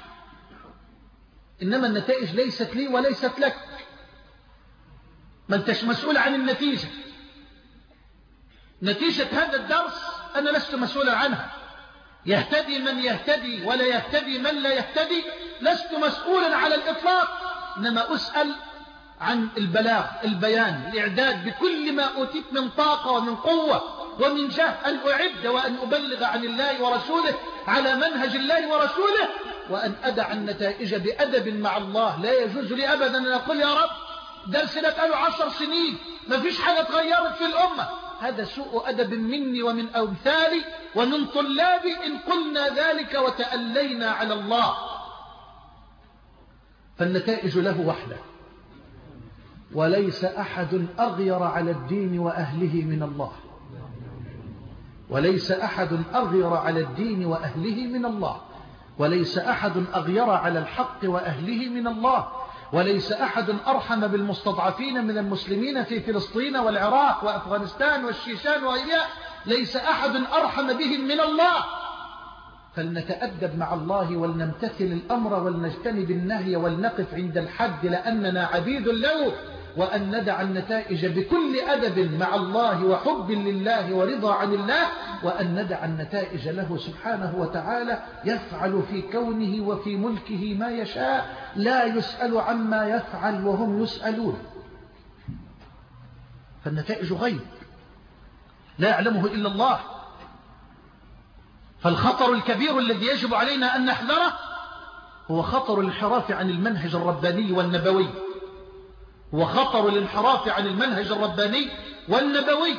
إنما النتائج ليست لي وليست لك، ما انتش مسؤول عن النتيجة. نتيجة هذا الدرس أنا لست مسؤولا عنها، يهتدي من يهتدي ولا يهتدي من لا يهتدي، لست مسؤولا على الإطلاق، إنما أسأل عن البلاغ، البيان، الإعداد بكل ما أوتيت من طاقة ومن قوة ومن جهد، أن أعد وأن أبلغ عن الله ورسوله على منهج الله ورسوله، وأن أدع النتائج بأدب مع الله. لا يجوز لي أبدا أن أقول يا رب درسنا بقاله عشر سنين ما فيش حاجة تغيرت في الأمة، هذا سوء أدب مني ومن أمثالي ومن طلابي إن قلنا ذلك وتألينا على الله. فالنتائج له وحده، وليس أحد أغير على الدين وأهله من الله، وليس أحد أغير على الدين وأهله من الله، وليس أحد أغير على الحق وأهله من الله، وليس أحد أرحم بالمستضعفين من المسلمين في فلسطين والعراق وأفغانستان والشيشان وغيرها، ليس أحد أرحم بهم من الله. فلنتأدب مع الله ولنمتثل الأمر ولنجتنب النهي ولنقف عند الحد لأننا عبيد له، وأن ندع النتائج بكل أدب مع الله وحب لله ورضا عن الله، وأن ندع النتائج له سبحانه وتعالى يفعل في كونه وفي ملكه ما يشاء، لا يسأل عما يفعل وهم يسألون. فالنتائج غيب لا يعلمه إلا الله. فالخطر الكبير الذي يجب علينا أن نحذره هو خطر الانحراف عن المنهج الرباني والنبوي، هو خطر الانحراف عن المنهج الرباني والنبوي.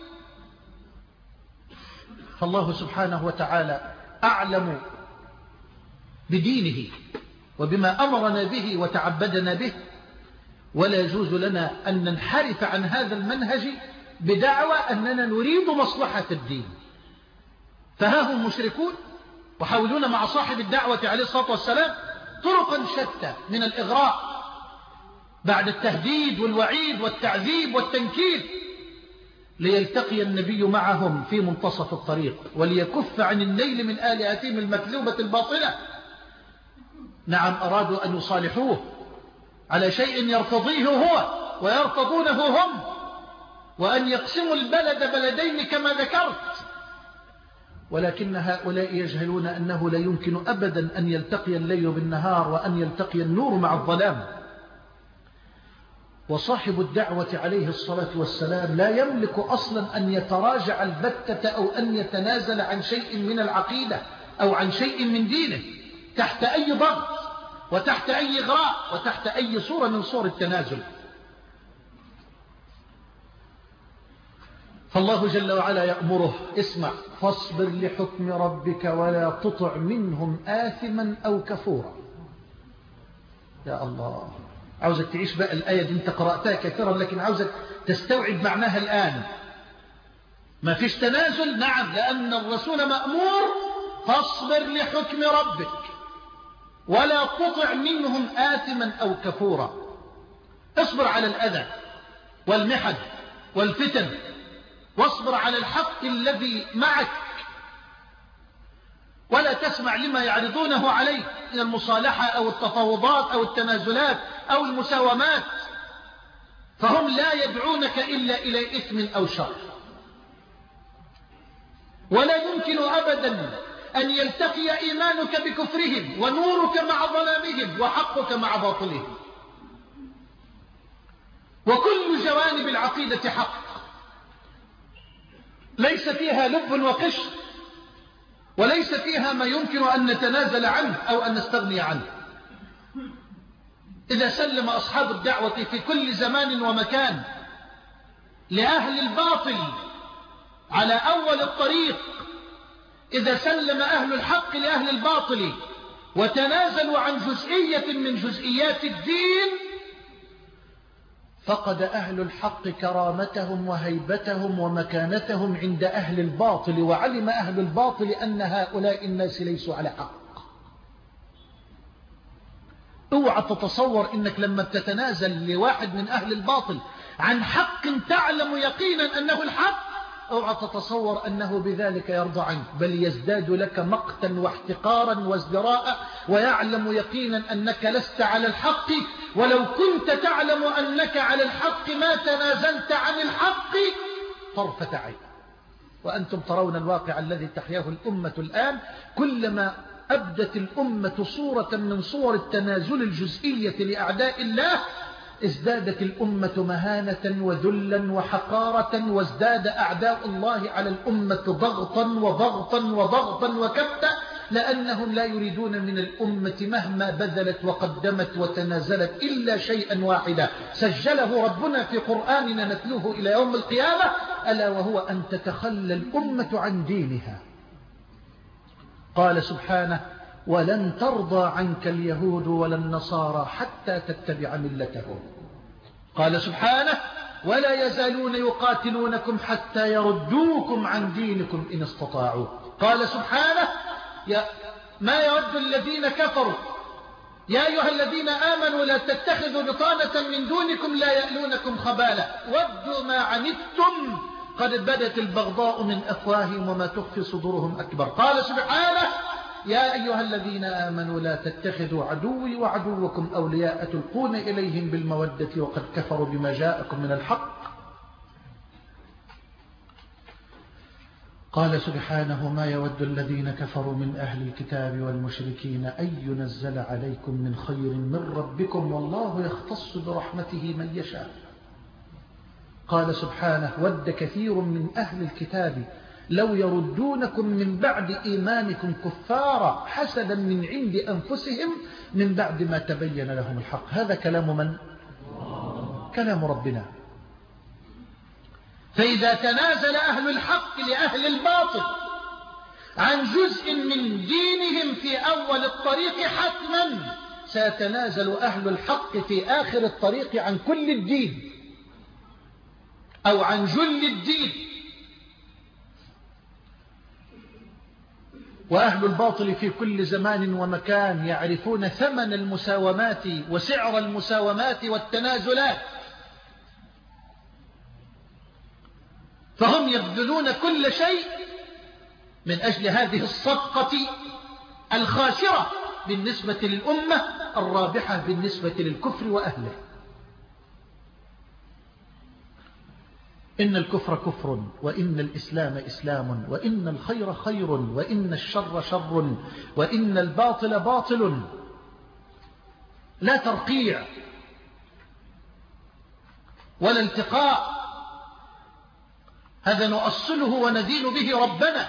فالله سبحانه وتعالى أعلم بدينه وبما أمرنا به وتعبدنا به، ولا يجوز لنا أن ننحرف عن هذا المنهج بدعوى أننا نريد مصلحة الدين. فها هم مشركون وحاولون مع صاحب الدعوة عليه الصلاة والسلام طرقا شتى من الإغراء بعد التهديد والوعيد والتعذيب والتنكيل، ليلتقي النبي معهم في منتصف الطريق وليكف عن النيل من آلهتهم المكذوبة الباطلة. نعم، أرادوا أن يصالحوه على شيء يرتضيه هو ويرتضونه هم، وأن يقسموا البلد بلدين كما ذكرت، ولكن هؤلاء يجهلون أنه لا يمكن أبدا أن يلتقي الليل بالنهار وأن يلتقي النور مع الظلام. وصاحب الدعوة عليه الصلاة والسلام لا يملك أصلا أن يتراجع البتة أو أن يتنازل عن شيء من العقيدة أو عن شيء من دينه تحت أي ضغط وتحت أي إغراء وتحت أي صورة من صور التنازل. فالله جل وعلا يأمره: اسمع، فاصبر لحكم ربك ولا تطع منهم آثما أو كفورا. يا الله، عاوزك تعيش بقى الآية دي، انت قرأتها كثيرا لكن عاوزك تستوعب معناها الآن. ما فيش تنازل، نعم، لأن الرسول مأمور فاصبر لحكم ربك ولا تطع منهم آثما أو كفورا. اصبر على الأذى والمحن والفتن، واصبر على الحق الذي معك، ولا تسمع لما يعرضونه عليك من المصالحة أو التفاوضات أو التنازلات أو المساومات. فهم لا يدعونك إلا إلى إثم أو شر، ولا يمكن أبدا أن يلتقي إيمانك بكفرهم ونورك مع ظلامهم وحقك مع باطلهم. وكل جوانب العقيدة حق ليس فيها لب وقشر، وليس فيها ما يمكن أن نتنازل عنه أو أن نستغني عنه. إذا سلم أصحاب الدعوة في كل زمان ومكان لأهل الباطل على أول الطريق، إذا سلم أهل الحق لأهل الباطل وتنازلوا عن جزئية من جزئيات الدين، فقد أهل الحق كرامتهم وهيبتهم ومكانتهم عند أهل الباطل، وعلم أهل الباطل أن هؤلاء الناس ليسوا على حق. اوعى تتصور انك لما تتنازل لواحد من اهل الباطل عن حق تعلم يقينا انه الحق، اوعى تتصور انه بذلك يرضى عنك، بل يزداد لك مقتا واحتقارا وازدراء، ويعلم يقينا انك لست على الحق، ولو كنت تعلم انك على الحق ما تنازلت عن الحق طرفة عين. وانتم ترون الواقع الذي تحياه الامة الان، كلما أبدت الأمة صورة من صور التنازل الجزئية لأعداء الله، ازدادت الأمة مهانة وذلا وحقارة، وازداد أعداء الله على الأمة ضغطا وضغطا وضغطا وكبتا، لأنهم لا يريدون من الأمة مهما بذلت وقدمت وتنازلت إلا شيئا واحدا سجله ربنا في قرآننا نتلوه إلى يوم القيامة، ألا وهو أن تتخلى الأمة عن دينها. قال سبحانه: ولن ترضى عنك اليهود ولا النصارى حتى تتبع ملتهم. قال سبحانه: ولا يزالون يقاتلونكم حتى يردوكم عن دينكم إن استطاعوا. قال سبحانه: يا ما يود الذين كفروا يا أيها الذين آمنوا لا تتخذوا بطانة من دونكم لا يألونكم خبالا ودوا ما عنتم قد بدت البغضاء من أفواههم وما تخفي صدورهم أكبر. قال سبحانه: يا أيها الذين آمنوا لا تتخذوا عدوي وعدوكم أولياء تلقون إليهم بالمودة وقد كفروا بما جاءكم من الحق. قال سبحانه: ما يود الذين كفروا من أهل الكتاب والمشركين أن ينزل عليكم من خير من ربكم والله يختص برحمته من يشاء. قال سبحانه: ود كثير من أهل الكتاب لو يردونكم من بعد إيمانكم كفارا حسدا من عند أنفسهم من بعد ما تبين لهم الحق. هذا كلام من؟ كلام ربنا. فإذا تنازل أهل الحق لأهل الباطل عن جزء من دينهم في أول الطريق، حتما سيتنازل أهل الحق في آخر الطريق عن كل الدين أو عن جل الدين. وأهل الباطل في كل زمان ومكان يعرفون ثمن المساومات وسعر المساومات والتنازلات، فهم يبذلون كل شيء من أجل هذه الصفقة الخاسرة بالنسبة للأمة، الرابحة بالنسبة للكفر وأهله. إن الكفر كفر، وإن الإسلام إسلام، وإن الخير خير، وإن الشر شر، وإن الباطل باطل. لا ترقيع ولا التقاء، هذا نؤصله وندين به ربنا.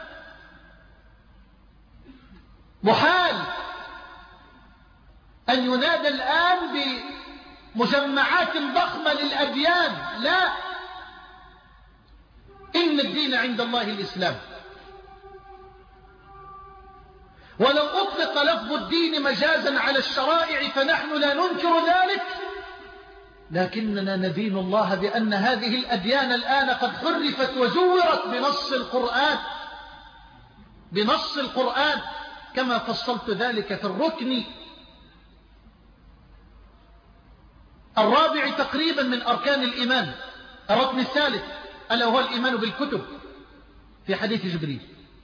محال أن ينادى الآن بمجمعات ضخمة للأديان، لا، إن الدين عند الله الإسلام. ولو أطلق لفظ الدين مجازا على الشرائع فنحن لا ننكر ذلك، لكننا ندين الله بأن هذه الأديان الآن قد حرفت وزورت بنص القرآن بنص القرآن كما فصلت ذلك في الركن الرابع تقريبا من أركان الإيمان، الركن الثالث، ألا هو الإيمان بالكتب في حديث جبريل.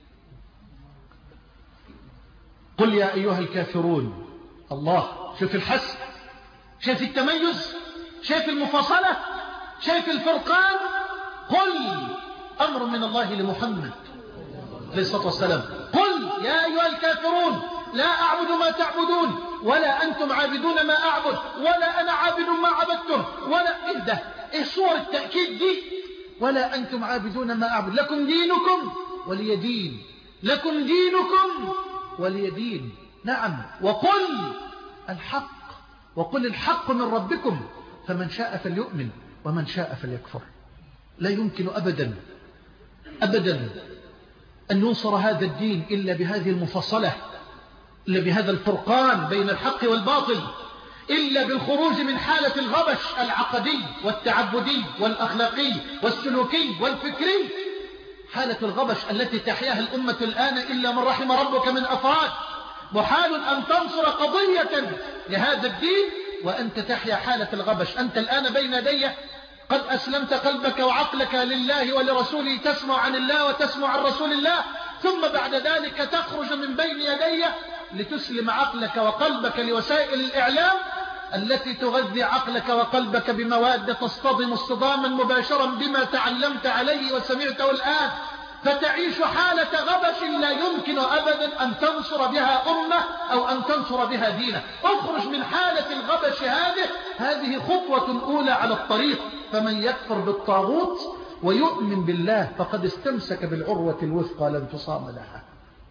قل يا أيها الكافرون. الله، شوف الحس، شوف التميز، شايف المفاصلة؟ شايف الفرقان؟ قل أمر من الله لمحمد عليه الصلاة والسلام، قل يا أيها الكافرون لا أعبد ما تعبدون ولا أنتم عابدون ما أعبد ولا أنا عابد ما عبدتم ولا إيه ده؟ إيه صور التأكيد دي؟ ولا أنتم عابدون ما أعبد، لكم دينكم ولي دين، لكم دينكم ولي دين. نعم، وقل الحق، وقل الحق من ربكم فمن شاء فليؤمن ومن شاء فليكفر. لا يمكن أبدا أبدا أن ينصر هذا الدين إلا بهذه المفصلة، إلا بهذا الفرقان بين الحق والباطل، إلا بالخروج من حالة الغبش العقدي والتعبدي والأخلاقي والسلوكي والفكري، حالة الغبش التي تحياها الأمة الآن إلا من رحم ربك من أفراد. محال أن تنصر قضية لهذا الدين وأنت تحيا حالة الغبش. أنت الآن بين يدي قد أسلمت قلبك وعقلك لله ولرسوله، تسمع عن الله وتسمع عن رسول الله، ثم بعد ذلك تخرج من بين يدي لتسلم عقلك وقلبك لوسائل الإعلام التي تغذي عقلك وقلبك بمواد تصطدم اصطداما مباشرا بما تعلمت عليه وسمعته الآن، فتعيش حالة غبش لا يمكن أبدا أن تنصر بها أمة أو أن تنصر بها دينة. اخرج من حالة الغبش هذه، هذه خطوة أولى على الطريق. فمن يكفر بالطاغوت ويؤمن بالله فقد استمسك بالعروة الوثقى لا انفصام لها.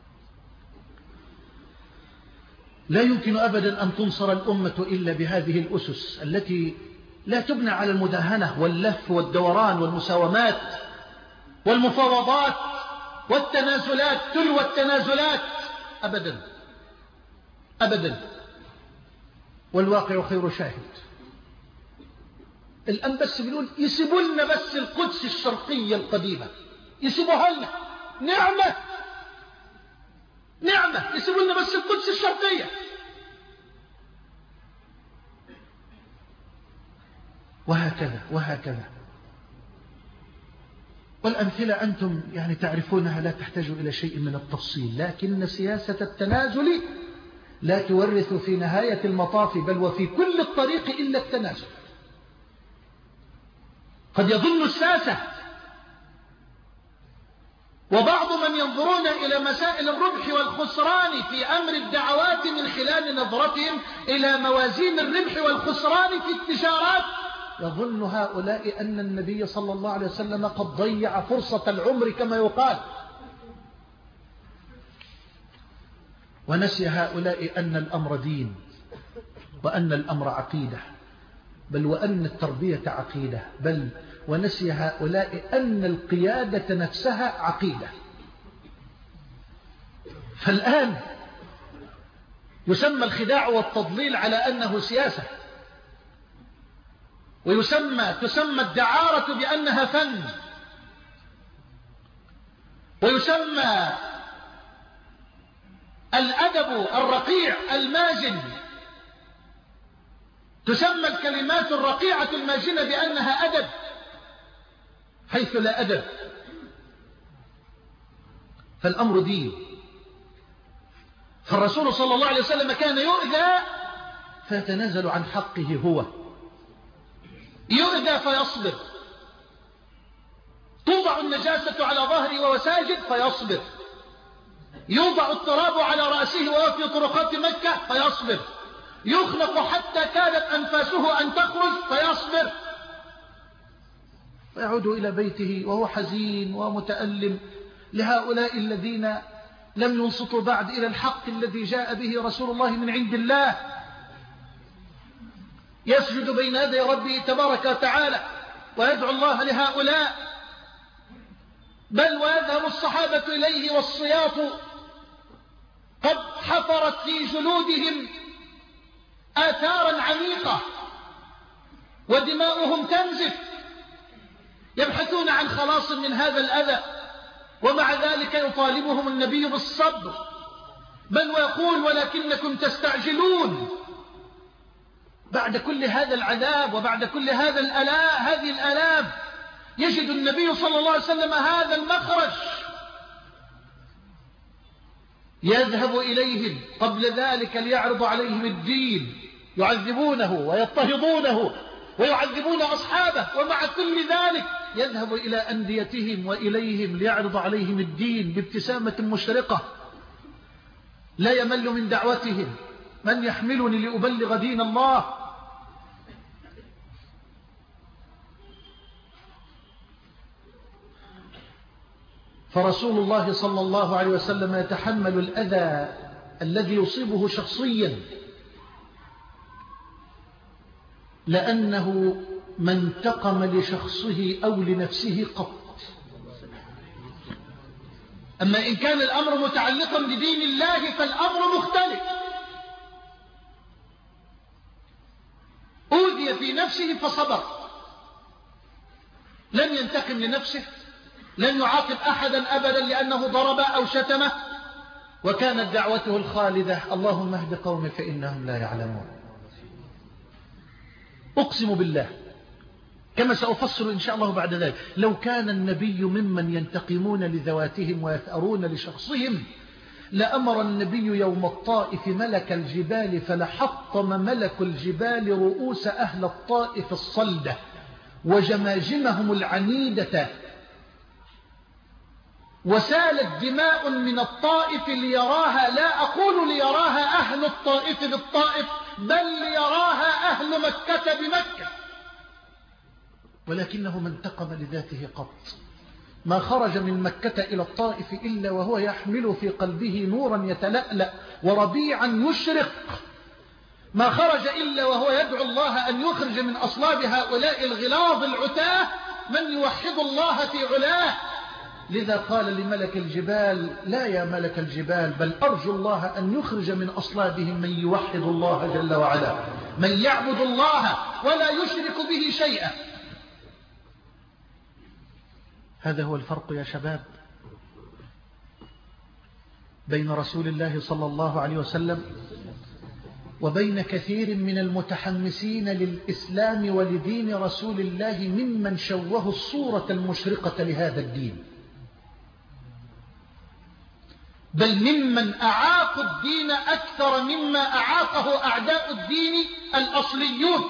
لا يمكن أبدا أن تنصر الأمة إلا بهذه الأسس التي لا تبنى على المداهنة واللف والدوران والمساومات والمفاوضات والتنازلات تلو التنازلات أبدا أبدا. والواقع خير شاهد. الآن بس بنقول يسيبوا لنا بس القدس الشرقية القديمة، يسيبوها لنا، نعمة نعمة، يسيبوا لنا بس القدس الشرقية. وهكذا وهكذا. والأمثلة أنتم يعني تعرفونها، لا تحتاج إلى شيء من التفصيل، لكن سياسة التنازل لا تورث في نهاية المطاف بل وفي كل الطريق إلا التنازل. قد يظن الساسة وبعض من ينظرون إلى مسائل الربح والخسران في أمر الدعوات من خلال نظرتهم إلى موازين الربح والخسران في التجارات، يظن هؤلاء أن النبي صلى الله عليه وسلم قد ضيع فرصة العمر كما يقال، ونسي هؤلاء أن الأمر دين وأن الأمر عقيدة، بل وأن التربية عقيدة، بل ونسي هؤلاء أن القيادة نفسها عقيدة. فالآن يسمى الخداع والتضليل على أنه سياسة، ويسمى تسمى الدعارة بأنها فن، ويسمى الأدب الرقيع الماجن، تسمى الكلمات الرقيعة الماجنة بأنها أدب، حيث لا أدب. فالأمر دين. فالرسول صلى الله عليه وسلم كان يؤذى فيتنازل عن حقه، هو يؤذى فيصبر، توضع النجاسة على ظهره وهو ساجد فيصبر، يوضع التراب على رأسه وهو في طرقات مكة فيصبر، يخلق حتى كادت أنفاسه أن تخرج فيصبر، ويعود إلى بيته وهو حزين ومتألم لهؤلاء الذين لم ينصتوا بعد إلى الحق الذي جاء به رسول الله من عند الله. يسجد بين يدي ربه تبارك وتعالى ويدعو الله لهؤلاء، بل ويذهب الصحابة إليه والصياط قد حفرت في جلودهم آثارا عميقة ودماؤهم تنزف، يبحثون عن خلاص من هذا الأذى، ومع ذلك يطالبهم النبي بالصبر، بل ويقول ولكنكم تستعجلون. بعد كل هذا العذاب وبعد كل هذا الألاء هذه الآلام يجد النبي صلى الله عليه وسلم هذا المخرج، يذهب إليهم قبل ذلك ليعرض عليهم الدين، يعذبونه ويضطهدونه ويعذبون أصحابه، ومع كل ذلك يذهب إلى أنديتهم وإليهم ليعرض عليهم الدين بابتسامة مشرقة، لا يمل من دعوتهم: من يحملني لأبلغ دين الله؟ فرسول الله صلى الله عليه وسلم يتحمل الأذى الذي يصيبه شخصيا، لأنه ما انتقم لشخصه أو لنفسه قط. أما إن كان الأمر متعلقا بدين الله فالأمر مختلف. أوذي في نفسه فصبر، لن ينتقم لنفسه، لن يعاقب أحدا أبدا لأنه ضرب أو شتمه، وكانت دعوته الخالدة: اللهم اهد قومي فإنهم لا يعلمون. أقسم بالله كما سأفسر إن شاء الله بعد ذلك، لو كان النبي ممن ينتقمون لذواتهم ويثأرون لشخصهم لأمر النبي يوم الطائف ملك الجبال فلحطم ملك الجبال رؤوس أهل الطائف الصلدة وجماجمهم العنيدة، وسالت دماء من الطائف ليراها، لا أقول ليراها أهل الطائف بالطائف، بل ليراها أهل مكة بمكة، ولكنه ما انتقم لذاته قط. ما خرج من مكة إلى الطائف إلا وهو يحمل في قلبه نورا يتلألأ وربيعا يشرق، ما خرج إلا وهو يدعو الله أن يخرج من أصلاب هؤلاء الغلاظ العتاه من يوحد الله في علاه. لذا قال لملك الجبال: لا يا ملك الجبال، بل أرجو الله أن يخرج من أصلابهم من يوحد الله جل وعلا، من يعبد الله ولا يشرك به شيئا. هذا هو الفرق يا شباب بين رسول الله صلى الله عليه وسلم وبين كثير من المتحمسين للإسلام ولدين رسول الله ممن شوهوا الصورة المشرقة لهذا الدين، بل ممن أعاقوا الدين أكثر مما أعاقه أعداء الدين الأصليون.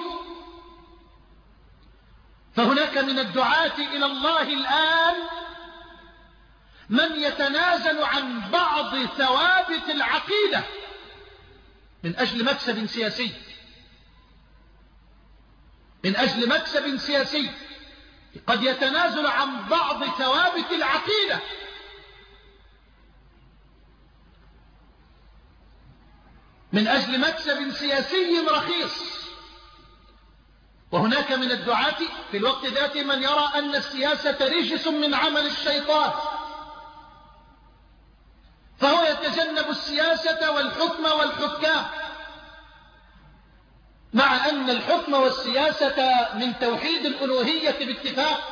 فهناك من الدعاة إلى الله الآن من يتنازل عن بعض ثوابت العقيدة من أجل مكسب سياسي، من أجل مكسب سياسي قد يتنازل عن بعض ثوابت العقيدة من أجل مكسب سياسي رخيص. وهناك من الدعاة في الوقت ذاته من يرى أن السياسة رجس من عمل الشيطان، فهو يتجنب السياسة والحكم والحكام، مع أن الحكم والسياسة من توحيد الألوهية باتفاق،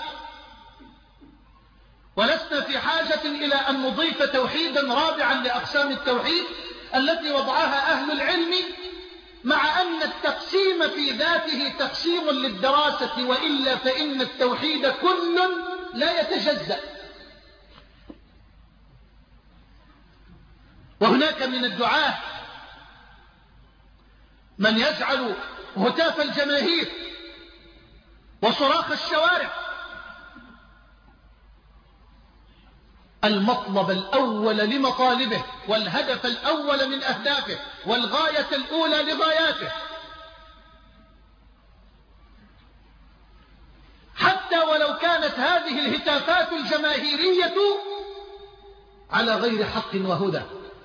ولسنا في حاجة إلى أن نضيف توحيدا رابعا لأقسام التوحيد التي وضعها أهل العلم، مع أن التقسيم في ذاته تقسيم للدراسة، وإلا فإن التوحيد كل لا يتجزأ. وهناك من الدعاة من يجعل هتاف الجماهير وصراخ الشوارع المطلب الأول لمطالبه، والهدف الأول من أهدافه، والغاية الأولى لغاياته، حتى ولو كانت هذه الهتافات الجماهيرية على غير حق وهدى،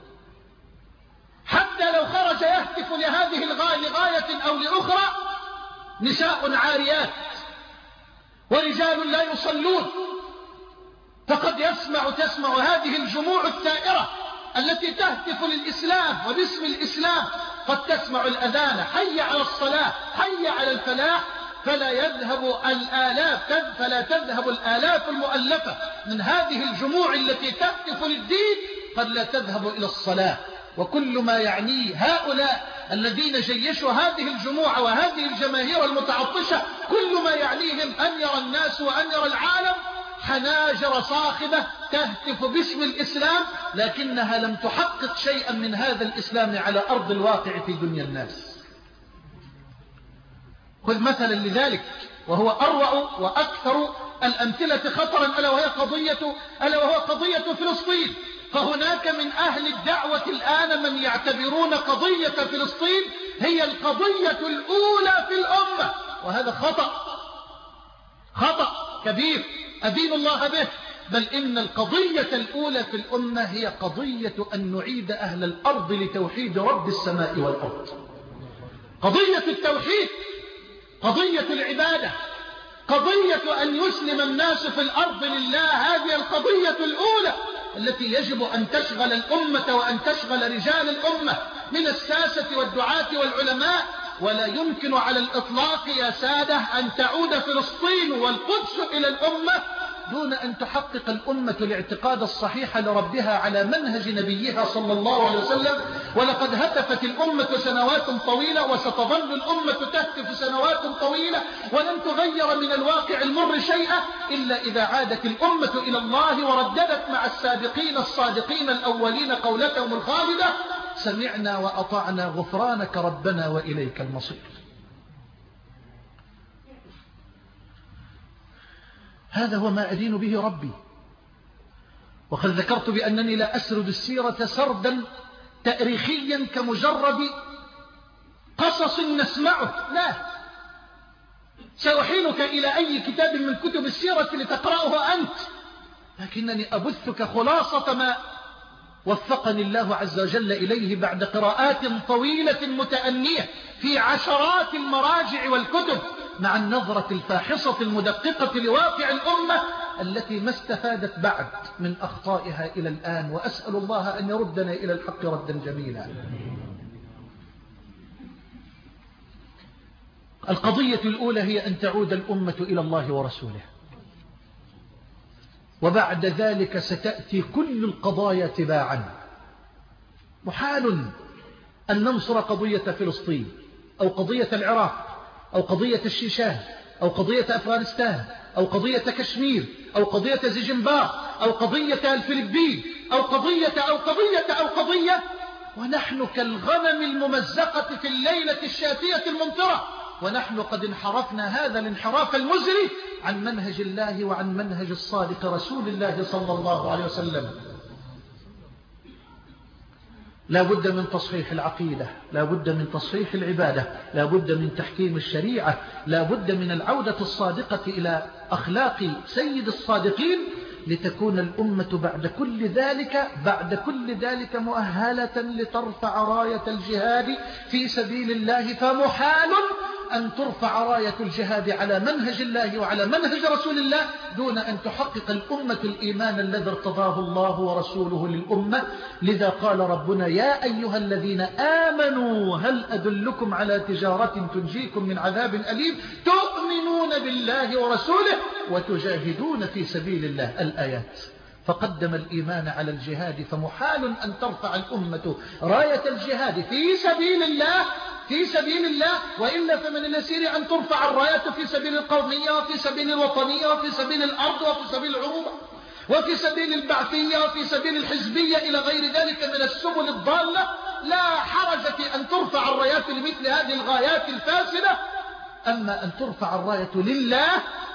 حتى لو خرج يهتف لهذه الغاية لغاية أو لأخرى نساء عاريات ورجال لا يصلون، فقد يسمع تسمع هذه الجموع الثائرة التي تهتف للإسلام وباسم الإسلام، قد تسمع الأذان: حي على الصلاة، حي على الفلاح، فلا يذهب الآلاف فلا تذهب الآلاف المؤلفة من هذه الجموع التي تهتف للدين قد لا تذهب إلى الصلاة. وكل ما يعنيه هؤلاء الذين جيشوا هذه الجموع وهذه الجماهير المتعطشة، كل ما يعنيهم أن يرى الناس وأن يرى العالم حناجر صاخبة تهتف باسم الإسلام، لكنها لم تحقق شيئا من هذا الإسلام على أرض الواقع في دنيا الناس. خذ مثلا لذلك وهو أروع وأكثر الأمثلة خطرا ألا وهي قضية, ألا وهو قضية فلسطين. فهناك من أهل الدعوة الآن من يعتبرون قضية فلسطين هي القضية الأولى في الأمة، وهذا خطأ خطأ كبير أدين الله به. بل إن القضية الأولى في الأمة هي قضية أن نعيد أهل الأرض لتوحيد رب السماء والأرض. قضية التوحيد، قضية العبادة، قضية أن يسلم الناس في الأرض لله، هذه القضية الأولى التي يجب أن تشغل الأمة وأن تشغل رجال الأمة من الساسة والدعاة والعلماء. ولا يمكن على الإطلاق يا سادة أن تعود فلسطين والقدس إلى الأمة دون أن تحقق الأمة الاعتقاد الصحيح لربها على منهج نبيها صلى الله عليه وسلم. ولقد هتفت الأمة سنوات طويلة وستظل الأمة تهتف سنوات طويلة ولن تغير من الواقع المر شيئا إلا إذا عادت الأمة إلى الله ورددت مع السابقين الصادقين الأولين قولتهم الخالدة: سمعنا وأطعنا غفرانك ربنا وإليك المصير. هذا هو ما أدين به ربي. وقد ذكرت بأنني لا أسرد السيرة سردا تاريخيا كمجرد قصص نسمعه، لا، سأحيلك إلى أي كتاب من كتب السيرة لتقرأه أنت، لكنني أبثك خلاصة ما وفقني الله عز وجل إليه بعد قراءات طويلة متأنية في عشرات المراجع والكتب، مع النظرة الفاحصة المدققة لواقع الأمة التي ما استفادت بعد من أخطائها إلى الآن. وأسأل الله أن يردنا إلى الحق ردا جميلا. القضية الأولى هي أن تعود الأمة إلى الله ورسوله، وبعد ذلك ستأتي كل القضايا تباعا. محال أن ننصر قضية فلسطين أو قضية العراق أو قضية الشيشان أو قضية أفغانستان أو قضية كشمير أو قضية زيجنبار أو قضية الفلبين أو قضية أو قضية أو قضية ونحن كالغنم الممزقة في الليلة الشاتية الممطرة، ونحن قد انحرفنا هذا الانحراف المزري عن منهج الله وعن منهج الصادق رسول الله صلى الله عليه وسلم. لا بد من تصحيح العقيدة، لا بد من تصحيح العبادة، لا بد من تحكيم الشريعة، لا بد من العودة الصادقة إلى أخلاق سيد الصادقين، لتكون الأمة بعد كل ذلك بعد كل ذلك مؤهلة لترفع راية الجهاد في سبيل الله. فمحال أن ترفع راية الجهاد على منهج الله وعلى منهج رسول الله دون أن تحقق الأمة الإيمان الذي ارتضاه الله ورسوله للأمة. لذا قال ربنا: يا أيها الذين آمنوا هل أدلكم على تجارة تنجيكم من عذاب أليم تؤمنون بالله ورسوله وتجاهدون في سبيل الله. الآيات. فقدم الإيمان على الجهاد. فمحال أن ترفع الأمة راية الجهاد في سبيل الله في سبيل الله وإلا فمن اليسير أن ترفع الرايات في سبيل القومية وفي سبيل الوطنية وفي سبيل الأرض وفي سبيل العروبة وفي سبيل البعثية وفي سبيل الحزبية إلى غير ذلك من السبل الضالة. لا حرج في أن ترفع الرايات لمثل هذه الغايات الفاسدة. أما أن ترفع الراية لله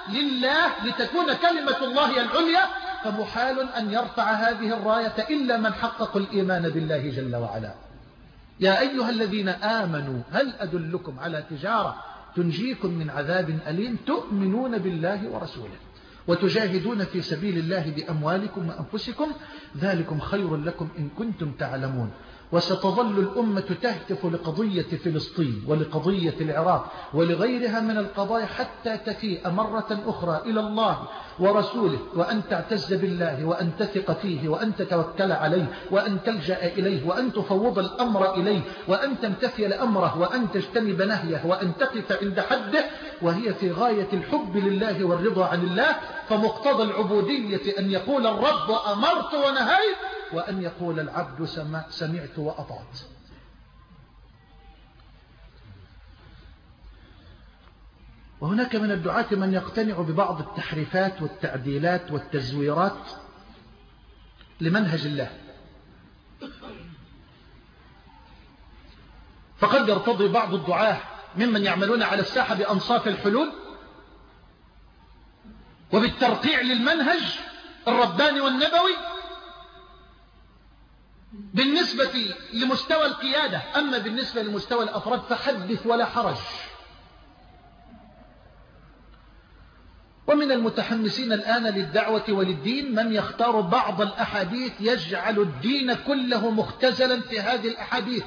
لله لتكون كلمة الله العليا فمحال أن يرفع هذه الراية إلا من حقق الإيمان بالله جل وعلا. يا أيها الذين آمنوا هل أدلكم على تجارة تنجيكم من عذاب أليم تؤمنون بالله ورسوله وتجاهدون في سبيل الله بأموالكم وأنفسكم ذلكم خير لكم إن كنتم تعلمون. وستظل الأمة تهتف لقضية فلسطين ولقضية العراق ولغيرها من القضايا حتى تفيء مرة أخرى إلى الله ورسوله، وأن تعتز بالله وأن تثق فيه وأن تتوكل عليه وأن تلجأ إليه وأن تفوض الأمر إليه وأن تمتثل أمره وأن تجتنب نهيه وأن تقف عند حده، وهي في غاية الحب لله والرضا عن الله. فمقتضى العبودية أن يقول الرب أمرت ونهيت وأن يقول العبد سمعت وأطعت. وهناك من الدعاة من يقتنع ببعض التحريفات والتعديلات والتزويرات لمنهج الله، فقد يرتضي بعض الدعاة ممن يعملون على الساحة بأنصاف الحلول وبالترقيع للمنهج الرباني والنبوي بالنسبة لمستوى القيادة. أما بالنسبة لمستوى الأفراد فحدث ولا حرج. ومن المتحمسين الآن للدعوة وللدين من يختار بعض الأحاديث يجعل الدين كله مختزلا في هذه الأحاديث،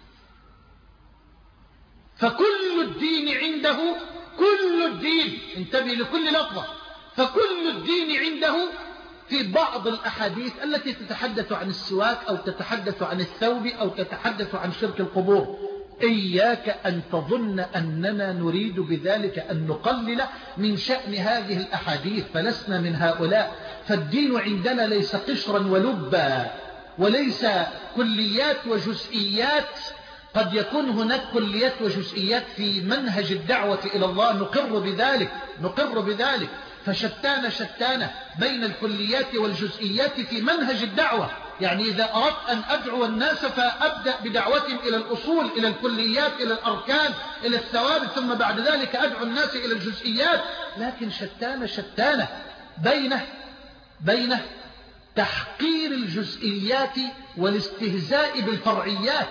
فكل الدين عنده، كل الدين، انتبه لكل لفظة، فكل الدين عنده في بعض الأحاديث التي تتحدث عن السواك أو تتحدث عن الثوب أو تتحدث عن شرك القبور. إياك أن تظن أننا نريد بذلك أن نقلل من شأن هذه الأحاديث، فلسنا من هؤلاء. فالدين عندنا ليس قشرا ولبا، وليس كليات وجزئيات. قد يكون هناك كليات وجزئيات في منهج الدعوة إلى الله، نقر بذلك نقر بذلك فشتان شتان بين الكليات والجزئيات في منهج الدعوة. يعني إذا أردت أن أدعو الناس فأبدأ بدعوتهم إلى الأصول، إلى الكليات، إلى الأركان، إلى الثوابت، ثم بعد ذلك أدعو الناس إلى الجزئيات. لكن شتان شتان بين بين تحقير الجزئيات والاستهزاء بالفرعيات.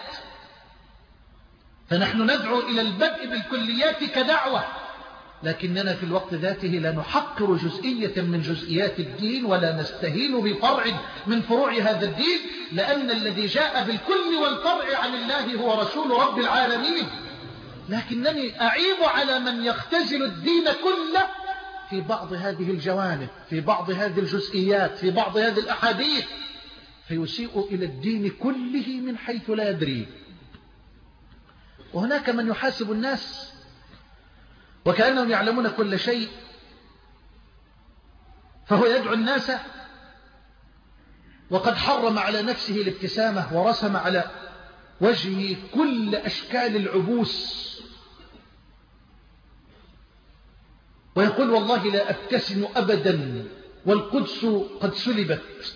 فنحن ندعو إلى البدء بالكليات كدعوة، لكننا في الوقت ذاته لا نحقر جزئية من جزئيات الدين ولا نستهين بفرع من فروع هذا الدين، لأن الذي جاء بالكل والفرع عن الله هو رسول رب العالمين. لكنني أعيب على من يختزل الدين كله في بعض هذه الجوانب، في بعض هذه الجزئيات، في بعض هذه الأحاديث، فيسيء إلى الدين كله من حيث لا يدري. وهناك من يحاسب الناس وكأنهم يعلمون كل شيء، فهو يدعو الناس وقد حرم على نفسه الابتسامة ورسم على وجهه كل أشكال العبوس، ويقول والله لا أبتسم أبدا والقدس قد سلبت،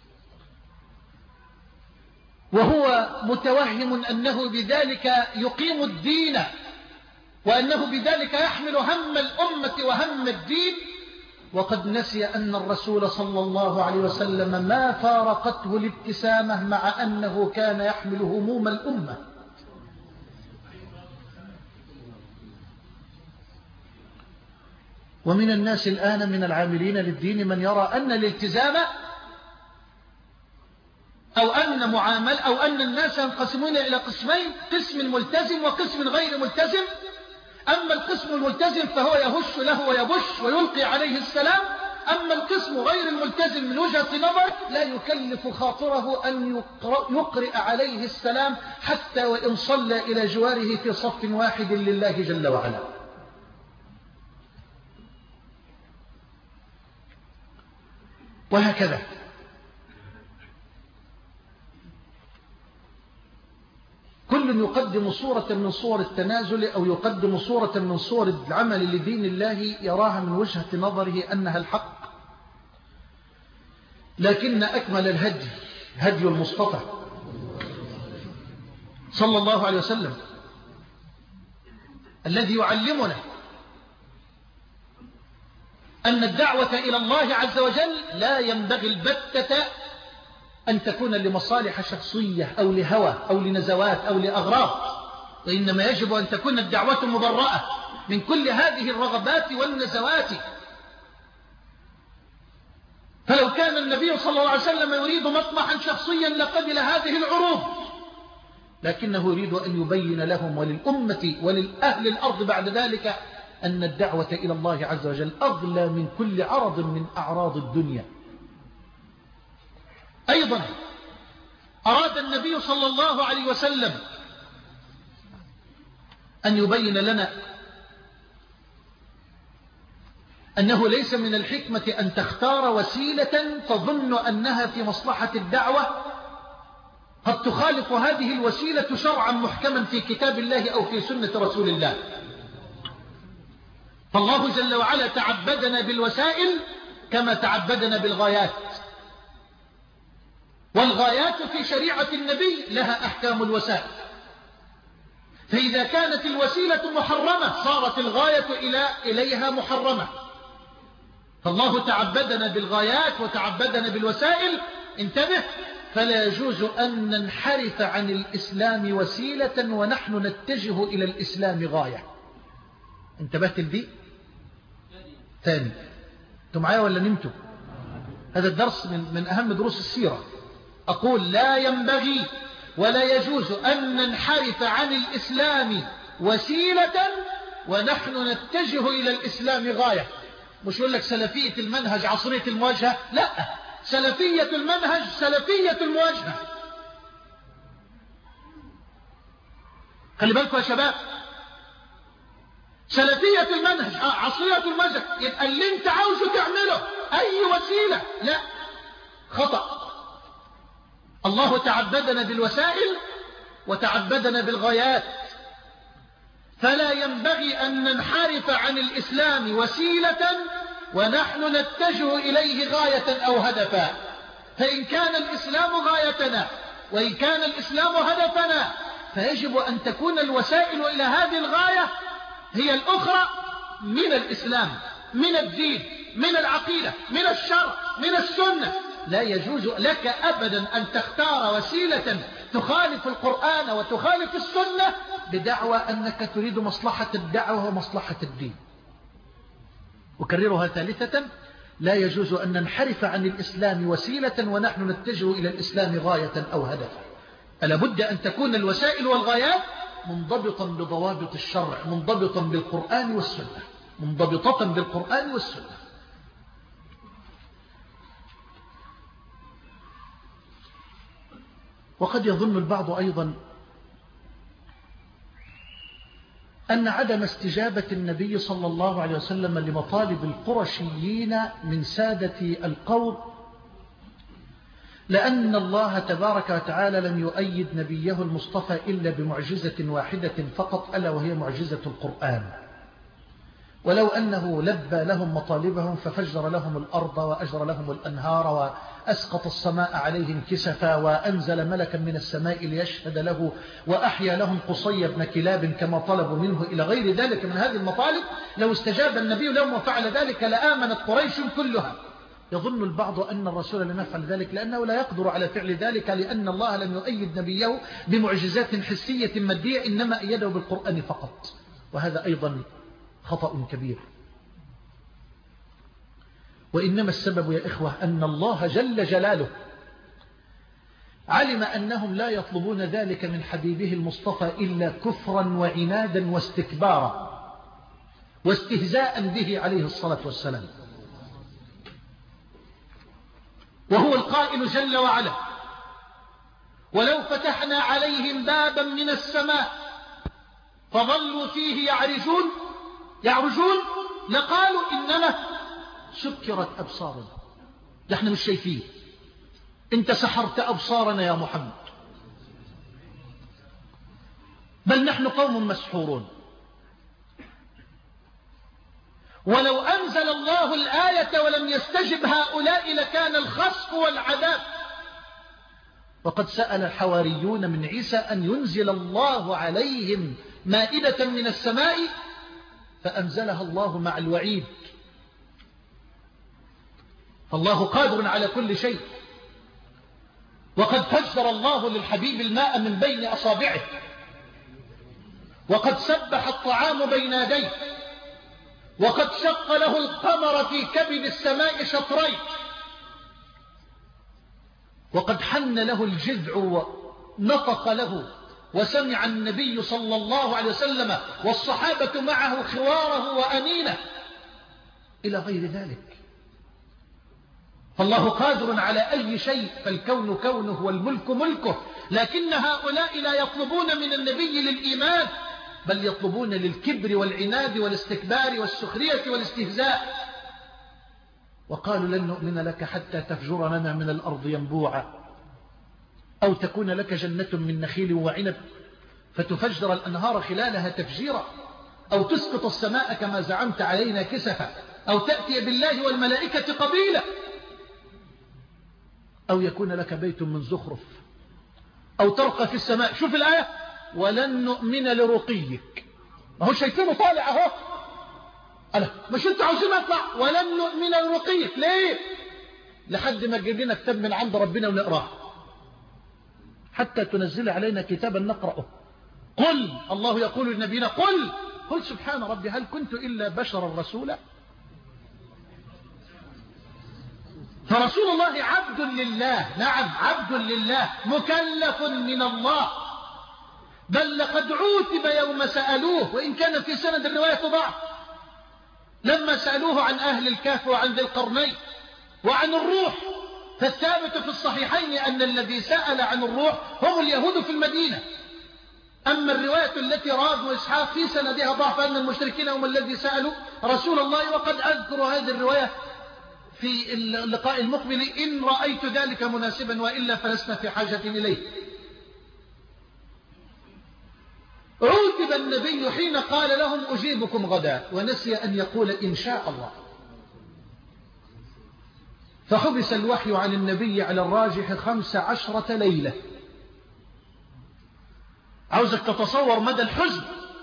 وهو متوهم أنه بذلك يقيم الدين وأنه بذلك يحمل هم الأمة وهم الدين، وقد نسي أن الرسول صلى الله عليه وسلم ما فارقته الابتسامة مع أنه كان يحمل هموم الأمة. ومن الناس الآن من العاملين للدين من يرى أن الالتزام أو أن معامل أو أن الناس ينقسمون إلى قسمين، قسم ملتزم وقسم غير ملتزم. أما القسم الملتزم فهو يهش له ويبش ويلقي عليه السلام، أما القسم غير الملتزم من وجهة نظر لا يكلف خاطره أن يقرئ عليه السلام حتى وإن صلى إلى جواره في صف واحد لله جل وعلا. وهكذا كل يقدم صورة من صور التنازل أو يقدم صورة من صور العمل لدين الله يراها من وجهة نظره أنها الحق، لكن أكمل الهدي هدي المصطفى صلى الله عليه وسلم الذي يعلمنا أن الدعوة إلى الله عز وجل لا ينبغي البتة أن تكون لمصالح شخصية أو لهوى أو لنزوات أو لأغراض، وإنما يجب أن تكون الدعوة مبرأة من كل هذه الرغبات والنزوات. فلو كان النبي صلى الله عليه وسلم يريد مطمحا شخصيا لقبل هذه العروض، لكنه يريد أن يبين لهم وللأمة وللأهل الأرض بعد ذلك أن الدعوة إلى الله عز وجل أغلى من كل عرض من أعراض الدنيا. أيضا أراد النبي صلى الله عليه وسلم أن يبين لنا أنه ليس من الحكمة أن تختار وسيلة تظن أنها في مصلحة الدعوة قد تخالف هذه الوسيلة شرعا محكما في كتاب الله أو في سنة رسول الله. فالله جل وعلا تعبدنا بالوسائل كما تعبدنا بالغايات، والغايات في شريعة النبي لها أحكام الوسائل. فإذا كانت الوسيلة محرمة صارت الغاية إلى إليها محرمة. فالله تعبدنا بالغايات وتعبدنا بالوسائل. انتبه، فلا يجوز أن ننحرف عن الإسلام وسيلة ونحن نتجه إلى الإسلام غاية. انتبهت لدي؟ ثاني، انتم معايا ولا نمتوا؟ هذا الدرس من, من أهم دروس السيرة. أقول لا ينبغي ولا يجوز أن ننحرف عن الإسلام وسيلة ونحن نتجه إلى الإسلام غاية. مش يقول لك سلفية المنهج عصرية المواجهة، لا، سلفية المنهج سلفية المواجهة. خلي بالكم يا شباب، سلفية المنهج عصرية المواجهة يبقى اللي انت عاوزه تعمله أي وسيلة، لا، خطأ. الله تعبدنا بالوسائل وتعبدنا بالغايات، فلا ينبغي أن ننحرف عن الإسلام وسيلة ونحن نتجه إليه غاية أو هدفا. فإن كان الإسلام غايتنا وإن كان الإسلام هدفنا فيجب أن تكون الوسائل إلى هذه الغاية هي الأخرى من الإسلام، من الدين، من العقيدة، من الشرع، من السنة. لا يجوز لك أبدا أن تختار وسيلة تخالف القرآن وتخالف السنة بدعوى أنك تريد مصلحة الدعوة ومصلحة الدين. أكررها ثالثة، لا يجوز أن ننحرف عن الإسلام وسيلة ونحن نتجه إلى الإسلام غاية أو هدفا. ألا بد أن تكون الوسائل والغايات منضبطا بضوابط الشرع، منضبطا بالقرآن والسنة، منضبطة بالقرآن والسنة. وقد يظن البعض أيضا أن عدم استجابة النبي صلى الله عليه وسلم لمطالب القرشيين من سادة القوم لأن الله تبارك وتعالى لم يؤيد نبيه المصطفى إلا بمعجزة واحدة فقط، ألا وهي معجزة القرآن. ولو أنه لبى لهم مطالبهم ففجر لهم الأرض وأجرى لهم الأنهار وأسقط السماء عليهم كسفا وأنزل ملكا من السماء ليشهد له وأحيا لهم قصي بن كلاب كما طلبوا منه إلى غير ذلك من هذه المطالب، لو استجاب النبي لهم وفعل ذلك لآمنت قريش كلها. يظن البعض أن الرسول لم يفعل ذلك لأنه لا يقدر على فعل ذلك، لأن الله لم يؤيد نبيه بمعجزات حسية مادية، إنما أيده بالقرآن فقط. وهذا أيضا خطأ كبير. وإنما السبب يا إخوة أن الله جل جلاله علم أنهم لا يطلبون ذلك من حبيبه المصطفى إلا كفرا وعنادا واستكبارا واستهزاء به عليه الصلاة والسلام. وهو القائل جل وعلا: ولو فتحنا عليهم بابا من السماء فظلوا فيه يعرجون يعرجون لقالوا إنما سكرت أبصارنا، نحن مش شايفين، انت سحرت أبصارنا يا محمد، بل نحن قوم مسحورون. ولو أنزل الله الآية ولم يستجب هؤلاء لكان الخسف والعذاب. وقد سأل الحواريون من عيسى أن ينزل الله عليهم مائدة من السماء فأنزلها الله مع الوعيد. فالله قادر على كل شيء. وقد فجر الله للحبيب الماء من بين أصابعه، وقد سبح الطعام بين يديه، وقد شق له القمر في كبد السماء شطرين، وقد حن له الجذع ونطق له، وسمع النبي صلى الله عليه وسلم والصحابة معه خواره وأنينه إلى غير ذلك. فالله قادر على أي شيء، فالكون كونه والملك ملكه. لكن هؤلاء لا يطلبون من النبي للإيمان، بل يطلبون للكبر والعناد والاستكبار والسخرية والاستهزاء. وقالوا لن نؤمن لك حتى تفجر لنا من الأرض ينبوعا، أو تكون لك جنة من نخيل وعنب فتفجر الأنهار خلالها تفجيرا، أو تسقط السماء كما زعمت علينا كسفا، أو تأتي بالله والملائكة قبيلا، أو يكون لك بيت من زخرف، أو ترقى في السماء. شوف الآية، ولن نؤمن لرقيك. ما هو شايفينه طالع اهو، أنا مش انتوا عاوزين اطلع؟ ولن نؤمن لرقيك. ليه؟ لحد ما تجيب لنا كتاب من عند ربنا ونقراه، حتى تنزل علينا كتابا نقرأه. قل، الله يقول لنبينا قل قل سبحان ربي هل كنت إلا بشرا رسولا. فرسول الله عبد لله، نعم عبد لله، مكلف من الله، بل لقد عوتب يوم سألوه، وإن كان في سند الرواية ضعف، لما سألوه عن أهل الكهف وعن ذي القرنين وعن الروح. فالثابت في الصحيحين أن الذي سأل عن الروح هم اليهود في المدينة. أما الرواية التي رواه ابن إسحاق في سندها ضعف أن المشركين هم الذي سألوا رسول الله، وقد أذكر هذه الرواية في اللقاء المقبل إن رأيت ذلك مناسبا، وإلا فلسنا في حاجة إليه. عوتب النبي حين قال لهم أجيبكم غدا، ونسي أن يقول إن شاء الله. فحبس الوحي عن النبي على الراجح خمس عشرة ليلة. عاوزك تتصور مدى الحزن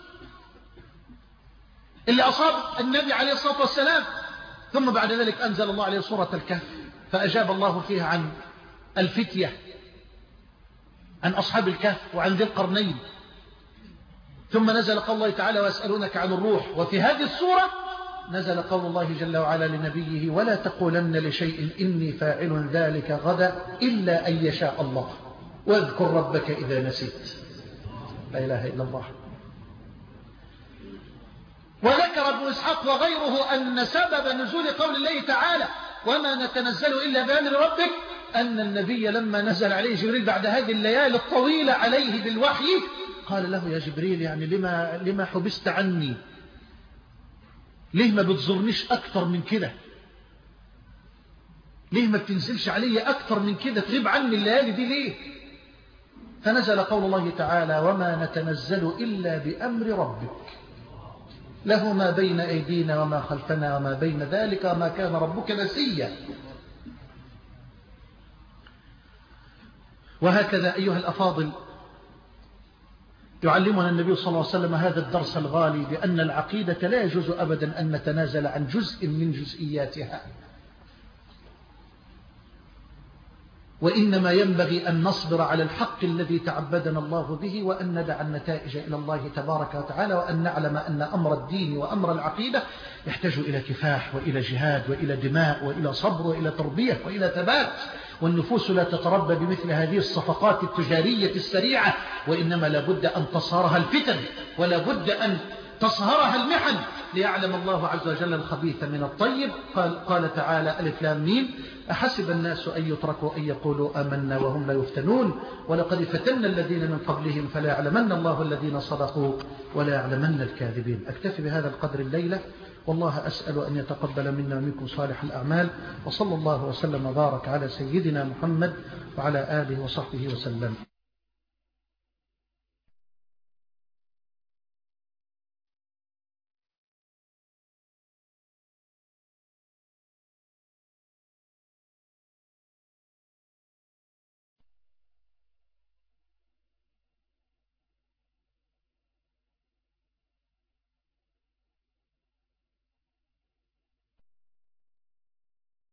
اللي أصاب النبي عليه الصلاة والسلام. ثم بعد ذلك أنزل الله عليه سورة الكهف، فأجاب الله فيها عن الفتية، عن أصحاب الكهف وعن ذي القرنين. ثم نزل قول الله تعالى ويسألونك عن الروح. وفي هذه السورة نزل قول الله جل وعلا لنبيه ولا تقولن لشيء إني فاعل ذلك غدا إلا أن يشاء الله واذكر ربك إذا نسيت. لا إله إلا الله. وذكر ابن إسحاق وغيره أن سبب نزول قول الله تعالى وما نتنزل إلا بأمر ربك أن النبي لما نزل عليه جبريل بعد هذه الليالي الطويلة عليه بالوحي قال له يا جبريل يعني لما, لما حبست عني؟ ليه ما بتزورنيش أكتر من كده؟ ليه ما بتنزلش علي أكتر من كده؟ تغيب عني الليالي دي ليه؟ فنزل قول الله تعالى وما نتنزل إلا بأمر ربك له ما بين أيدينا وما خلفنا وما بين ذلك وما كان ربك نسيا. وهكذا أيها الأفاضل يعلمنا النبي صلى الله عليه وسلم هذا الدرس الغالي بأن العقيدة لا يجوز أبدا أن نتنازل عن جزء من جزئياتها، وإنما ينبغي أن نصبر على الحق الذي تعبدنا الله به، وأن ندع النتائج إلى الله تبارك وتعالى، وأن نعلم أن أمر الدين وأمر العقيدة يحتاج إلى كفاح وإلى جهاد وإلى دماء وإلى صبر وإلى تربية وإلى ثبات. والنفوس لا تتربى بمثل هذه الصفقات التجارية السريعة، وإنما لابد أن تصهرها الفتن ولا بد أن تصهرها المحن ليعلم الله عز وجل الخبيث من الطيب. قال, قال تعالى ألف لام ميم أحسب الناس أن يتركوا أن يقولوا آمنا وهم لا يفتنون ولقد فتنا الذين من قبلهم فلا يعلمن الله الذين صدقوا ولا يعلمن الكاذبين. أكتفي بهذا القدر الليلة، والله أسأل أن يتقبل منا ومنكم صالح الأعمال، وصلى الله وسلم وبارك على سيدنا محمد وعلى آله وصحبه وسلم.